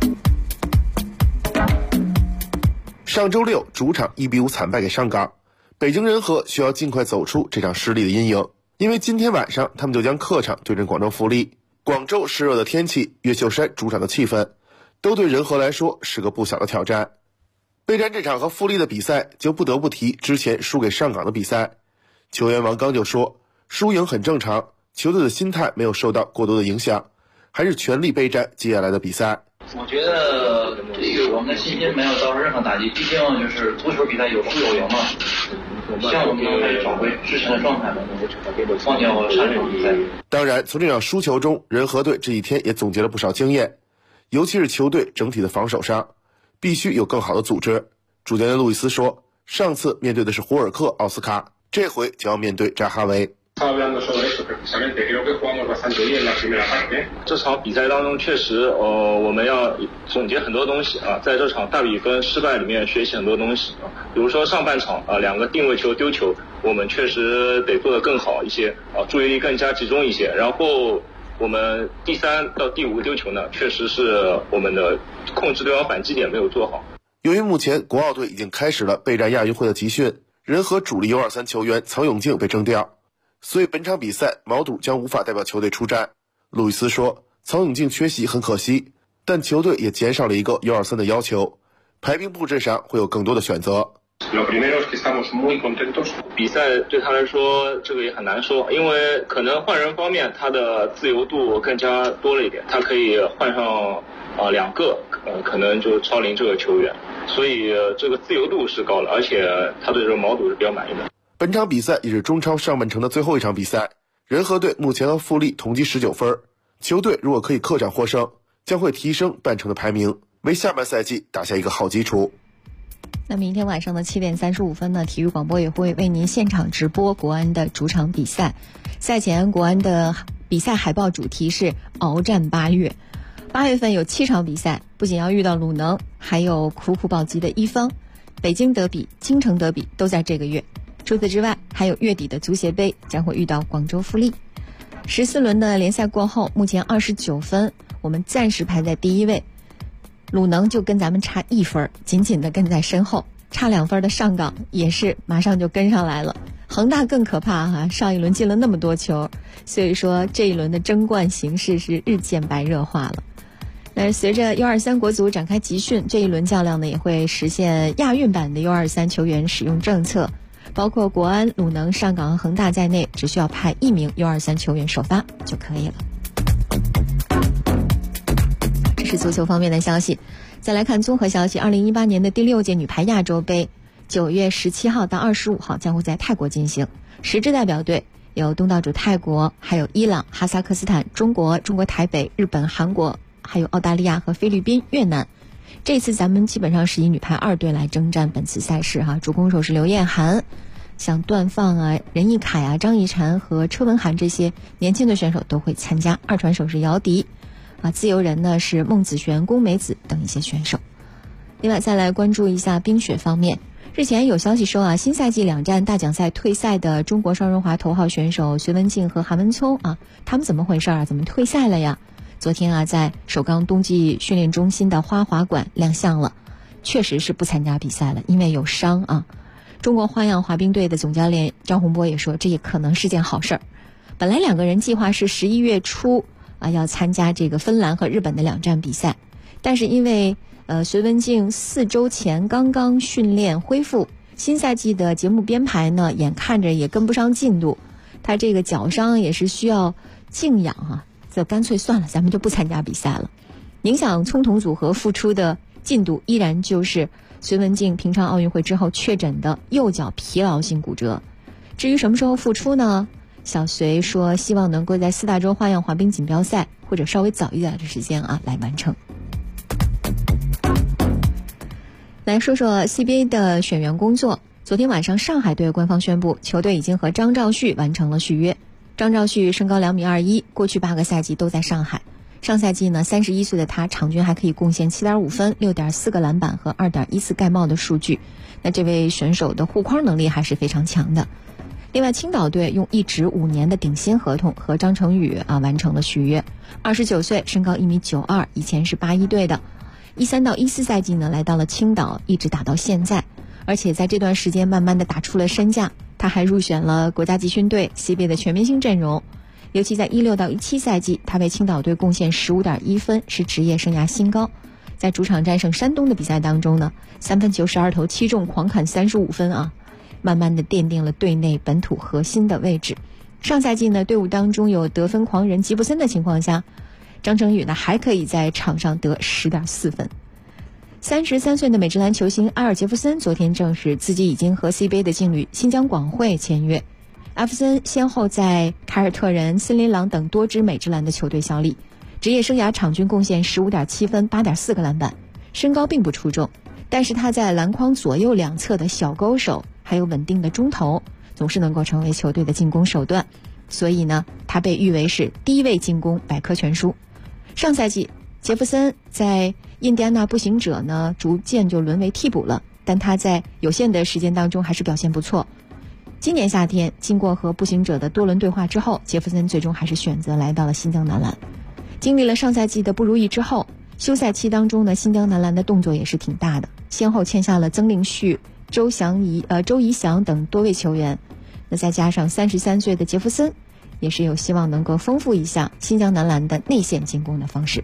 上周六主场1-5惨败给上港。 北京人和需要尽快走出这场失利的阴影，因为今天晚上他们就将客场对阵广州富力。广州湿热的天气，越秀山主场的气氛，都对人和来说是个不小的挑战。备战这场和富力的比赛，就不得不提之前输给上港的比赛。球员王刚就说，输赢很正常，球队的心态没有受到过多的影响，还是全力备战接下来的比赛。 我觉得对于我们的信心没有遭受任何打击，毕竟就是足球比赛有输有赢嘛，希望我们能再找回之前的状态，忘掉上场比赛。 当然，从这场输球中，人和队这几天也总结了不少经验，尤其是球队整体的防守上，必须有更好的组织。主教练路易斯说，上次面对的是胡尔克奥斯卡，这回就要面对扎哈维。 这场比赛当中，确实我们要总结很多东西啊，在这场大比分失败里面学习很多东西啊，比如说上半场2个定位球丢球，我们确实得做得更好一些啊，注意力更加集中一些。然后我们第3到第5个丢球呢，确实是我们的控制对方反击点没有做好。 由于目前国奥队已经开始了备战亚运会的集训，人和主力U23球员曹永静被征调，所以本场比赛毛肚将无法代表球队出战。路易斯说，曹永静缺席很可惜，但球队也减少了一个U23的要求，排兵布阵上会有更多的选择。 比赛对他来说这个也很难说，因为可能换人方面他的自由度更加多了一点，他可以换上2个可能就超龄这个球员，所以这个自由度是高了，而且他对这个毛肚是比较满意的。 本场比赛也是中超上半程的最后一场比赛，人和队目前和富力同积19分，球队如果可以客场获胜，将会提升半程的排名，为下半赛季打下一个好基础。 那明天晚上的7点35分呢，体育广播也会为您现场直播国安的主场比赛。赛前国安的比赛海报主题是鏖战8月。8月份有7场比赛，不仅要遇到鲁能，还有苦苦保级的一方，北京德比、京城德比都在这个月。除此之外，还有月底的足协杯将会遇到广州富力。14轮的联赛过后，目前29分，我们暂时排在第1位。鲁能就跟咱们差1分，紧紧的跟在身后，差2分的上港也是马上就跟上来了。恒大更可怕哈，上一轮进了那么多球，所以说这一轮的争冠形势是日渐白热化了。那随着 U23 国足展开集训，这一轮较量呢也会实现亚运版的 U23 球员使用政策，包括国安、鲁能、上港和恒大在内，只需要派1名 U23 球员首发就可以了。这是足球方面的消息。再来看综合消息，2018年的第6届女排亚洲杯9月17号到25号将会在泰国进行，10支代表队有东道主泰国，还有伊朗、哈萨克斯坦、中国台北、日本、韩国，还有澳大利亚和菲律宾、越南。这次咱们基本上是以女排2队来征战本次赛事哈，主攻手是刘晏含，像段放啊、任意凯啊、张怡婵和车文涵这些年轻的选手都会参加，二传手是姚迪啊，自由人呢是孟子璇、龚梅子等一些选手。另外再来关注一下冰雪方面，日前有消息说啊，新赛季2站大奖赛退赛的中国双人滑头号选手隋文静和韩文聪啊，他们怎么回事啊？怎么退赛了呀？昨天啊，在首钢冬季训练中心的花滑馆亮相了，确实是不参加比赛了，因为有伤啊。中国花样滑冰队的总教练张洪波也说，这也可能是件好事儿。本来2个人计划是11月初啊要参加这个芬兰和日本的2站比赛，但是因为隋文静4周前刚刚训练恢复，新赛季的节目编排呢，眼看着也跟不上进度，他这个脚伤也是需要静养啊，就干脆算了，咱们就不参加比赛了。影响葱桶组合复出的进度依然就是隋文静平昌奥运会之后确诊的右脚疲劳性骨折。至于什么时候复出呢？小隋说希望能够在4大洲花样滑冰锦标赛或者稍微早一点的时间啊来完成。来说说 CBA 的选员工作。昨天晚上上海队官方宣布，球队已经和张兆旭完成了续约。张兆旭身高2.21米，过去8个赛季都在上海。上赛季呢，31岁的他场均还可以贡献 7.5 分、6.4个篮板和 2.1次盖帽的数据。那这位选手的护框能力还是非常强的。另外，青岛队用1纸5年的顶薪合同和张成宇完成了续约。29岁，身高1.92米，以前是81队的。13到14赛季呢来到了青岛，一直打到现在。 而且在这段时间慢慢的打出了身价，他还入选了国家集训队 CBA 的全明星阵容。尤其在16到17赛季，他为青岛队贡献 15.1 分，是职业生涯新高。在主场战胜山东的比赛当中呢，3分球12投7中，狂砍35分啊，慢慢的奠定了队内本土核心的位置。上赛季呢，队伍当中有得分狂人吉布森的情况下，张成宇呢还可以在场上得10.4分。33岁的美职篮球星阿尔杰夫森昨天证实自己已经和 CBA 的劲旅新疆广汇签约。艾弗森先后在凯尔特人、森林狼等多支美职篮的球队效力，职业生涯场均贡献 15.7 分、8.4个篮板。身高并不出众，但是他在篮筐左右两侧的小勾手还有稳定的中投，总是能够成为球队的进攻手段。所以呢，他被誉为是第一位进攻百科全书。上赛季杰弗森在印第安纳步行者呢逐渐就沦为替补了，但他在有限的时间当中还是表现不错。今年夏天，经过和步行者的多轮对话之后，杰弗森最终还是选择来到了新疆男篮。经历了上赛季的不如意之后，休赛期当中呢，新疆男篮的动作也是挺大的，先后签下了曾令旭、周怡翔等多位球员。那再加上33岁的杰弗森，也是有希望能够丰富一下新疆男篮的内线进攻的方式。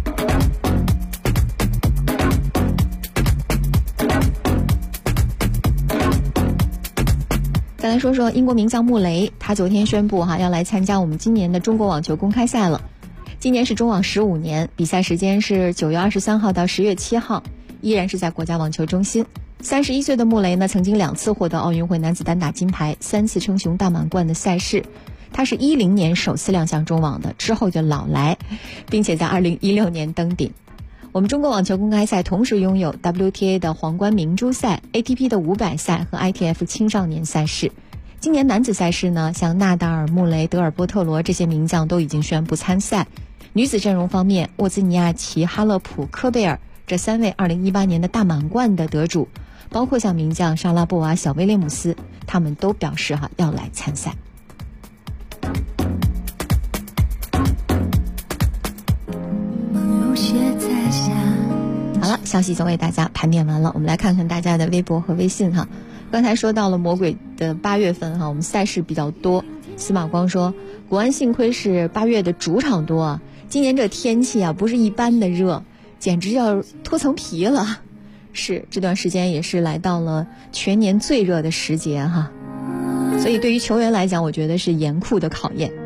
再来说说英国名将穆雷，他昨天宣布要来参加我们今年的中国网球公开赛了。今年是中网15年，比赛时间是9月23号到10月7号，依然是在国家网球中心。31岁的穆雷呢，曾经2次获得奥运会男子单打金牌，3次称雄大满贯的赛事。他是10年首次亮相中网的，之后就老来，并且在2016年登顶。我们中国网球公开赛同时拥有 WTA 的皇冠明珠赛、ATP 的500赛和 ITF 青少年赛事。今年男子赛事呢，像纳达尔、穆雷、德尔波特罗这些名将都已经宣布参赛。女子阵容方面，沃兹尼亚奇、哈勒普、科贝尔这3位2018年的大满贯的得主，包括像名将莎拉波娃、小威廉姆斯，他们都表示要来参赛。好了，消息就为大家盘点完了，我们来看看大家的微博和微信哈。刚才说到了魔鬼的8月份哈，我们赛事比较多。司马光说，国安幸亏是8月的主场多啊，今年这天气不是一般的热，简直要脱层皮了。是，这段时间也是来到了全年最热的时节哈，所以对于球员来讲，我觉得是严酷的考验。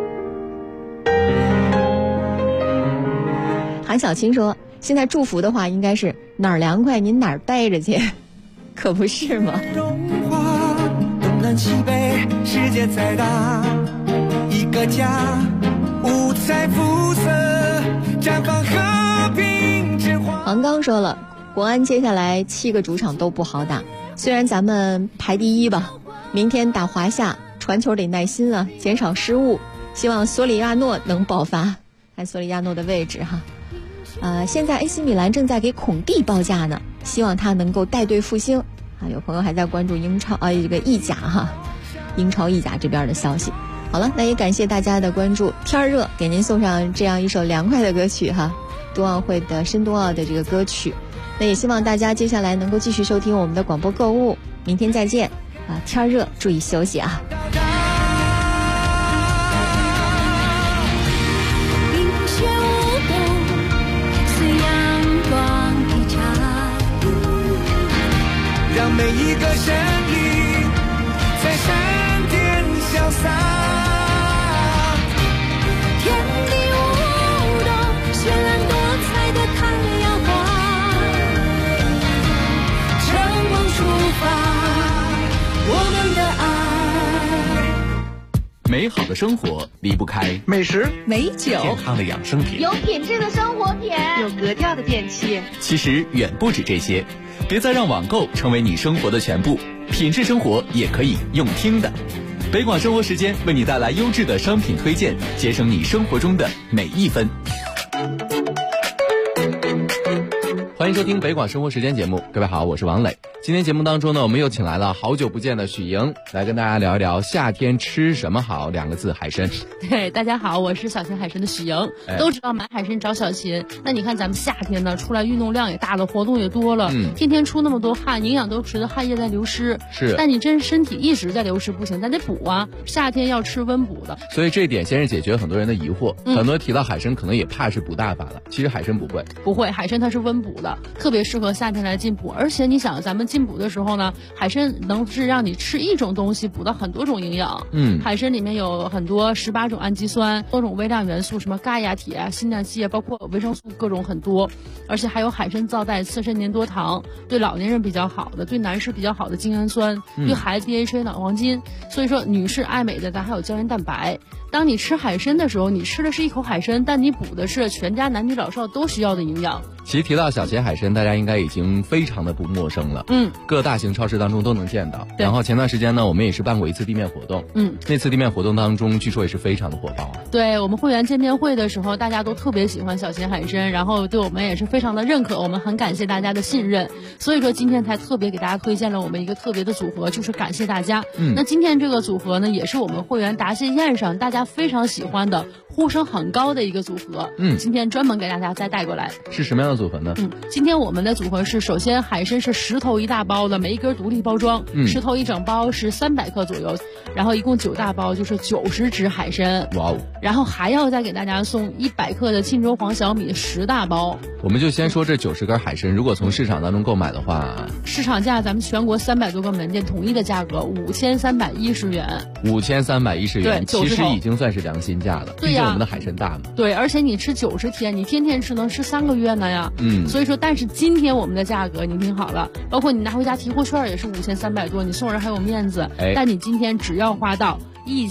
韩小青说，现在祝福的话应该是哪儿凉快您哪儿待着去，可不是吗？ 东南西北世界再大，一个家五彩肤色绽放和平之花。 黄刚说了，国安接下来7个主场都不好打，虽然咱们排第1吧，明天打华夏，传球得耐心啊，减少失误，希望索里亚诺能爆发。看索里亚诺的位置哈。现在 AC 米兰正在给孔蒂报价呢，希望他能够带队复兴啊。有朋友还在关注英超这个意甲哈，英超意甲这边的消息。好了，那也感谢大家的关注。天热，给您送上这样一首凉快的歌曲哈，冬奥会的申冬奥的这个歌曲。那也希望大家接下来能够继续收听我们的广播购物。明天再见啊！天热，注意休息啊。 让每一个身影在闪电潇洒， 天地舞动，绚烂多彩的太阳花，乘梦出发，我们的爱。 美好的生活离不开美食、 美酒、 健康的养生品、 有品质的生活品、 有格调的电器。 其实远不止这些，别再让网购成为你生活的全部，品质生活也可以用听的。北广生活时间为你带来优质的商品推荐，节省你生活中的每一分。欢迎收听北广生活时间节目，各位好，我是王磊。 今天节目当中呢，我们又请来了好久不见的许莹，来跟大家聊一聊夏天吃什么好，2个字海参。 对，大家好，我是小秦海参的许莹。都知道买海参找小秦，那你看咱们夏天呢，出来运动量也大了，活动也多了，天天出那么多汗，营养都随着汗液在流失。 是， 但你真身体一直在流失不行，咱得补啊。夏天要吃温补的。 所以这一点先是解决很多人的疑惑，很多人提到海参可能也怕是补大发了，其实海参不会。 不会，海参它是温补的，特别适合夏天来进补。而且你想，咱们进补的时候呢，海参能是让你吃一种东西补到很多种营养。海参里面有很多18种氨基酸，多种微量元素，什么钙呀、铁啊、锌啊、硒啊，包括维生素各种很多。而且还有海参皂带、次生粘多糖，对老年人比较好的，对男士比较好的精氨酸，对孩子 DHA 脑黄金。所以说，女士爱美的，咱还有胶原蛋白。当你吃海参的时候，你吃的是一口海参，但你补的是全家男女老少都需要的营养。 其实提到小秦海参，大家应该已经非常的不陌生了。各大型超市当中都能见到。然后前段时间呢，我们也是办过一次地面活动。那次地面活动当中，据说也是非常的火爆啊。 对，我们会员见面会的时候，大家都特别喜欢小秦海参，然后对我们也是非常的认可，我们很感谢大家的信任。所以说今天才特别给大家推荐了我们一个特别的组合，就是感谢大家。那今天这个组合呢，也是我们会员答谢宴上大家非常喜欢的、呼声很高的一个组合。今天专门给大家再带过来。 是什么样的组合呢？ 今天我们的组合是，首先海参是10头1大包的，每一根独立包装，10头1整包是300克左右，然后一共9大包就是90只海参。 哇哦！ 然后还要再给大家送100克的沁州黄小米10大包。 我们就先说这90根海参，如果从市场当中购买的话， 市场价咱们全国300多个门店统一的价格5310元。 5310元， 对， 其实已经算是良心价了。 对呀， 毕竟我们的海参大嘛。 对，而且你吃90天，你天天吃能吃3个月呢呀。所以说，但是今天我们的价格你听好了，包括你拿回家提货券也是5300多，你送人还有面子。但你今天只要花到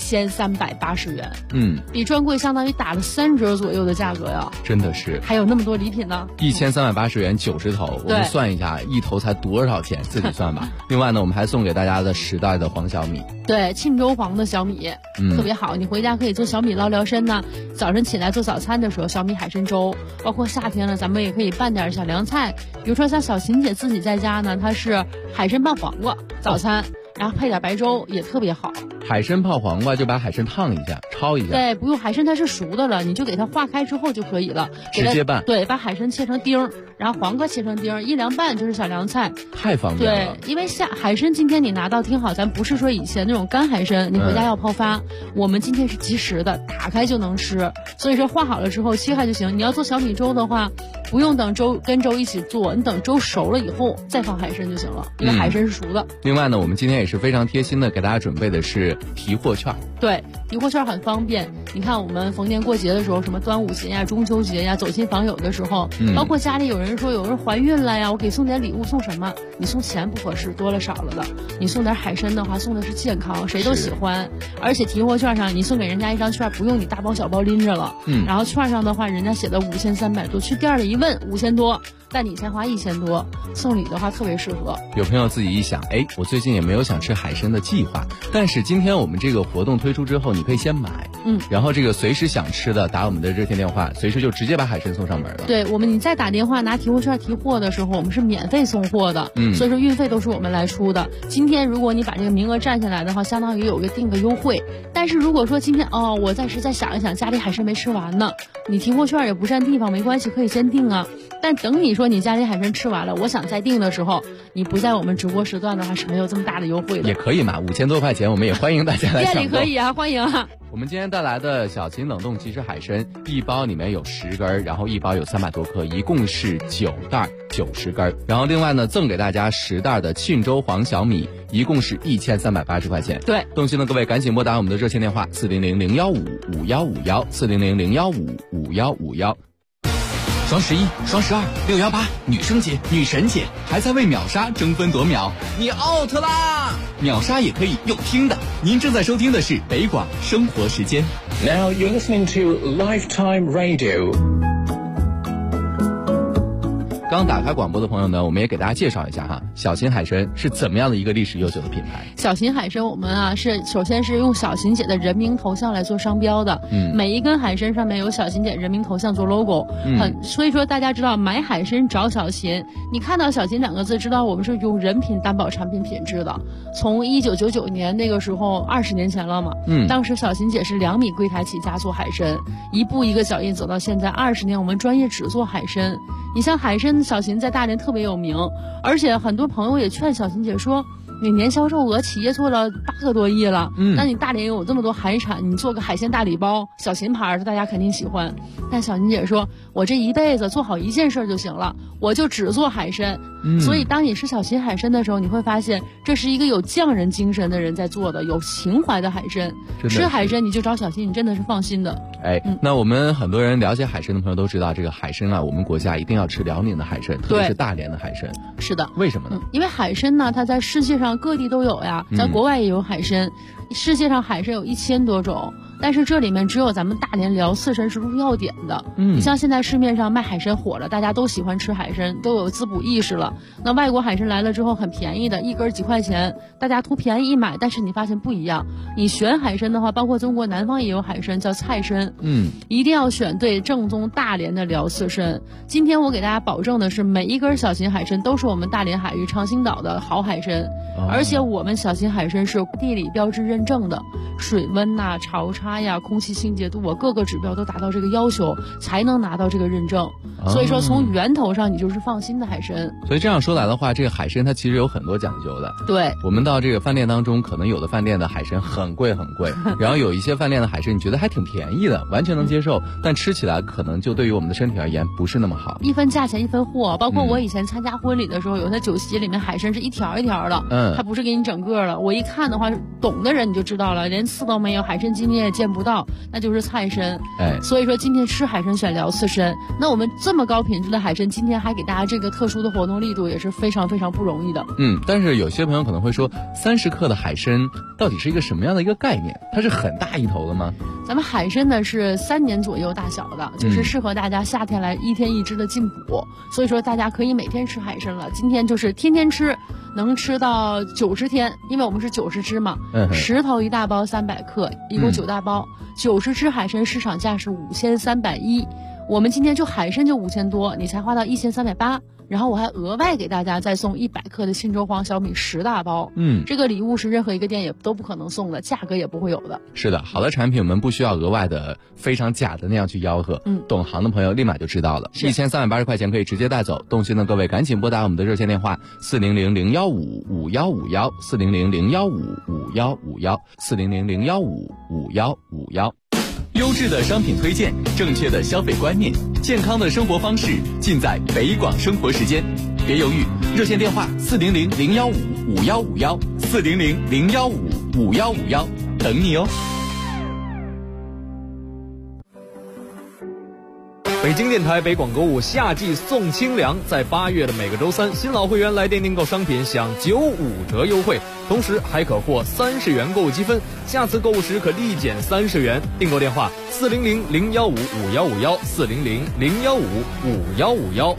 1380元，比专柜相当于打了3折左右的价格呀， 真的是。 还有那么多礼品呢 ，1380元90头，我们算一下一头才多少钱，自己算吧。另外呢，我们还送给大家的10袋的黄小米， 对，沁州黄的小米，特别好，你回家可以做小米捞聊参呢。早晨起来做早餐的时候，小米海参粥，包括夏天了，咱们也可以拌点小凉菜，比如说像小秦姐自己在家呢，她是海参拌黄瓜早餐。然后配点白粥也特别好。 海参泡黄瓜就把海参烫一下，焯一下。 对，不用，海参它是熟的了，你就给它化开之后就可以了。 直接拌。 对，把海参切成丁儿，然后黄瓜切成丁儿，一凉拌就是小凉菜。 太方便了。 对，因为海参今天你拿到，听好，咱不是说以前那种干海参，你回家要泡发，我们今天是即食的，打开就能吃。所以说化好了之后切开就行。你要做小米粥的话，不用等粥跟粥一起做，你等粥熟了以后再放海参就行了，因为海参是熟的。 另外呢，我们今天也是非常贴心的给大家准备的是提货券。 对，提货券很方便。你看我们逢年过节的时候，什么端午节呀、中秋节呀，走亲访友的时候，包括家里有人说有人怀孕了呀，我给送点礼物，送什么？你送钱不合适，多了少了的。你送点海参的话，送的是健康，谁都喜欢。而且提货券上，你送给人家一张券，不用你大包小包拎着了。然后券上的话，人家写的5300多，去店里一问5000多。但你才花1000多，送礼的话特别适合。 有朋友自己一想，哎，我最近也没有想吃海参的计划，但是今天我们这个活动推出之后，你可以先买，然后这个随时想吃的打我们的热线电话，随时就直接把海参送上门了。 对，你再打电话拿提货券提货的时候，我们是免费送货的，所以说运费都是我们来出的。今天如果你把这个名额占下来的话，相当于有个定个优惠。但是如果说今天我暂时再想一想，家里海参没吃完呢，你提货券也不占地方，没关系，可以先定啊。但等你说你家里海参吃完了，我想再订的时候，你不在我们直播时段的话是没有这么大的优惠的。 也可以嘛，5000多块钱，我们也欢迎大家来抢购。 店里可以啊，欢迎啊。 我们今天带来的小秦冷冻即食海参，一包里面有10根，然后一包有300多克，一共是9袋90根。然后另外呢，赠给大家10袋的沁州黄小米，一共是1380块钱。 对， 动心的各位赶紧拨打我们的热线电话400-015-5151，400-015-5151。双11、双12、618，女生节、女神节，还在为秒杀争分夺秒，你 out 啦！秒杀也可以用听的。您正在收听的是北广生活时间。 Now you're listening to Lifetime Radio。 刚打开广播的朋友呢，我们也给大家介绍一下哈，小秦海参是怎么样的一个历史悠久的品牌。 小秦海参我们啊是首先是用小秦姐的人名头像来做商标的，每一根海参上面有小秦姐人名头像做 logo，所以说大家知道买海参找小秦，你看到小秦2个字，知道我们是用人品担保产品品质的。从1999年那个时候20年前了嘛，当时小秦姐是2米柜台起家做海参，一步一个脚印走到现在20年，我们专业只做海参。你像海参，小秦在大连特别有名，而且很多朋友也劝小秦姐说，你年销售额企业做了8个多亿了，那你大连有这么多海产，你做个海鲜大礼包，小秦牌的大家肯定喜欢。但小秦姐说，我这一辈子做好一件事就行了，我就只做海参。所以当你吃小秦海参的时候，你会发现这是一个有匠人精神的人在做的，有情怀的海参。吃海参你就找小秦，你真的是放心的。 那我们很多人了解海参的朋友都知道，这个海参啊，我们国家一定要吃辽宁的海参，特别是大连的海参。 是的。 为什么呢？ 因为海参呢，它在世界上各地都有呀，咱国外也有海参，世界上海参有1000多种。但是这里面只有咱们大连辽四参是入药典的。你像现在市面上卖海参火了，大家都喜欢吃海参，都有滋补意识了。那外国海参来了之后很便宜的，一根几块钱，大家图便宜一买。但是你发现不一样，你选海参的话，包括中国南方也有海参叫菜参，一定要选对正宗大连的辽四参。今天我给大家保证的是，每一根小秦海参都是我们大连海域长兴岛的好海参，而且我们小秦海参是地理标志认证的，水温呐、潮差呀、空气清洁度，各个指标都达到这个要求，才能拿到这个认证。所以说从源头上你就是放心的海参。 所以这样说来的话，这个海参它其实有很多讲究的。 对， 我们到这个饭店当中，可能有的饭店的海参很贵很贵，然后有一些饭店的海参你觉得还挺便宜的，完全能接受，但吃起来可能就对于我们的身体而言不是那么好。 一分价钱一分货，包括我以前参加婚礼的时候，有的酒席里面海参是一条一条的，它不是给你整个的。我一看的话，懂的人你就知道了，连刺都没有，海参筋你也见不到，那就是菜参。所以说今天吃海参选辽四参，那我们这么高品质的海参，今天还给大家这个特殊的活动力度，也是非常非常不容易的。 但是有些朋友可能会说，30克的海参到底是一个什么样的一个概念？它是很大一头的吗？ 咱们海参呢是3年左右大小的，就是适合大家夏天来1天1只的进补，所以说大家可以每天吃海参了。今天就是天天吃，能吃到90天，因为我们是90只嘛，10头1大包300克，一共9大包，90只海参市场价是5310，我们今天就海参就5000多，你才花到1380。然后我还额外给大家再送100克的新洲黄小米10大包，这个礼物是任何一个店也都不可能送的，价格也不会有的。 是的，好的产品我们不需要额外的非常假的那样去吆喝，懂行的朋友立马就知道了。1380块钱可以直接带走，动心的各位赶紧拨打我们的热线电话400-015-5151，400-015-5151，400-015-5151。 优质的商品推荐，正确的消费观念，健康的生活方式，尽在北广生活时间。别犹豫，热线电话400-015-5151，400-015-5151，等你哦。 北京电台北广购物夏季送清凉，在8月的每个周三，新老会员来电订购商品享95折优惠，同时还可获30元购物积分，下次购物时可立减30元。订购电话400-015-5151，400-015-5151。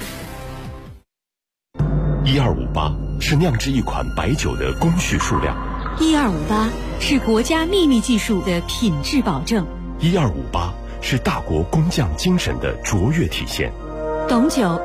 1258是酿制一款白酒的工序数量 ，1258是国家秘密技术的品质保证 ，1258是大国工匠精神的卓越体现。 董酒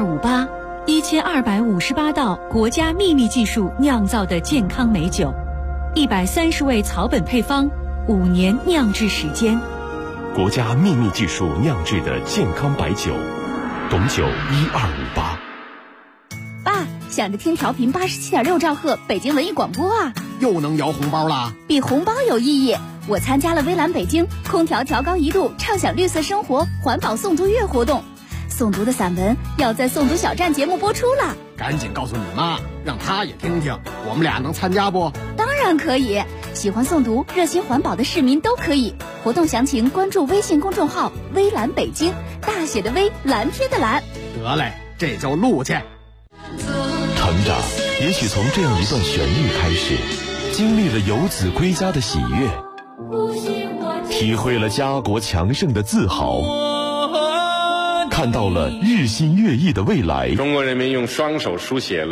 1258，1258道国家秘密技术酿造的健康美酒，130味草本配方，5年酿制时间， 国家秘密技术酿制的健康白酒，董酒1258。 爸，想着听调频87.6兆赫北京文艺广播啊， 又能摇红包啦？ 比红包有意义。我参加了微蓝北京空调调高1度畅享绿色生活环保诵读月活动，诵读的散文要在诵读小站节目播出了， 赶紧告诉你妈，让她也听听，我们俩能参加不？ 当然可以，喜欢诵读热心环保的市民都可以。活动详情关注微信公众号微蓝北京，大写的微，蓝天的蓝。 得嘞，这就录去。 成长也许从这样一段旋律开始，经历了游子归家的喜悦，体会了家国强盛的自豪，看看到了日新月异的未来。 中国人民用双手书写了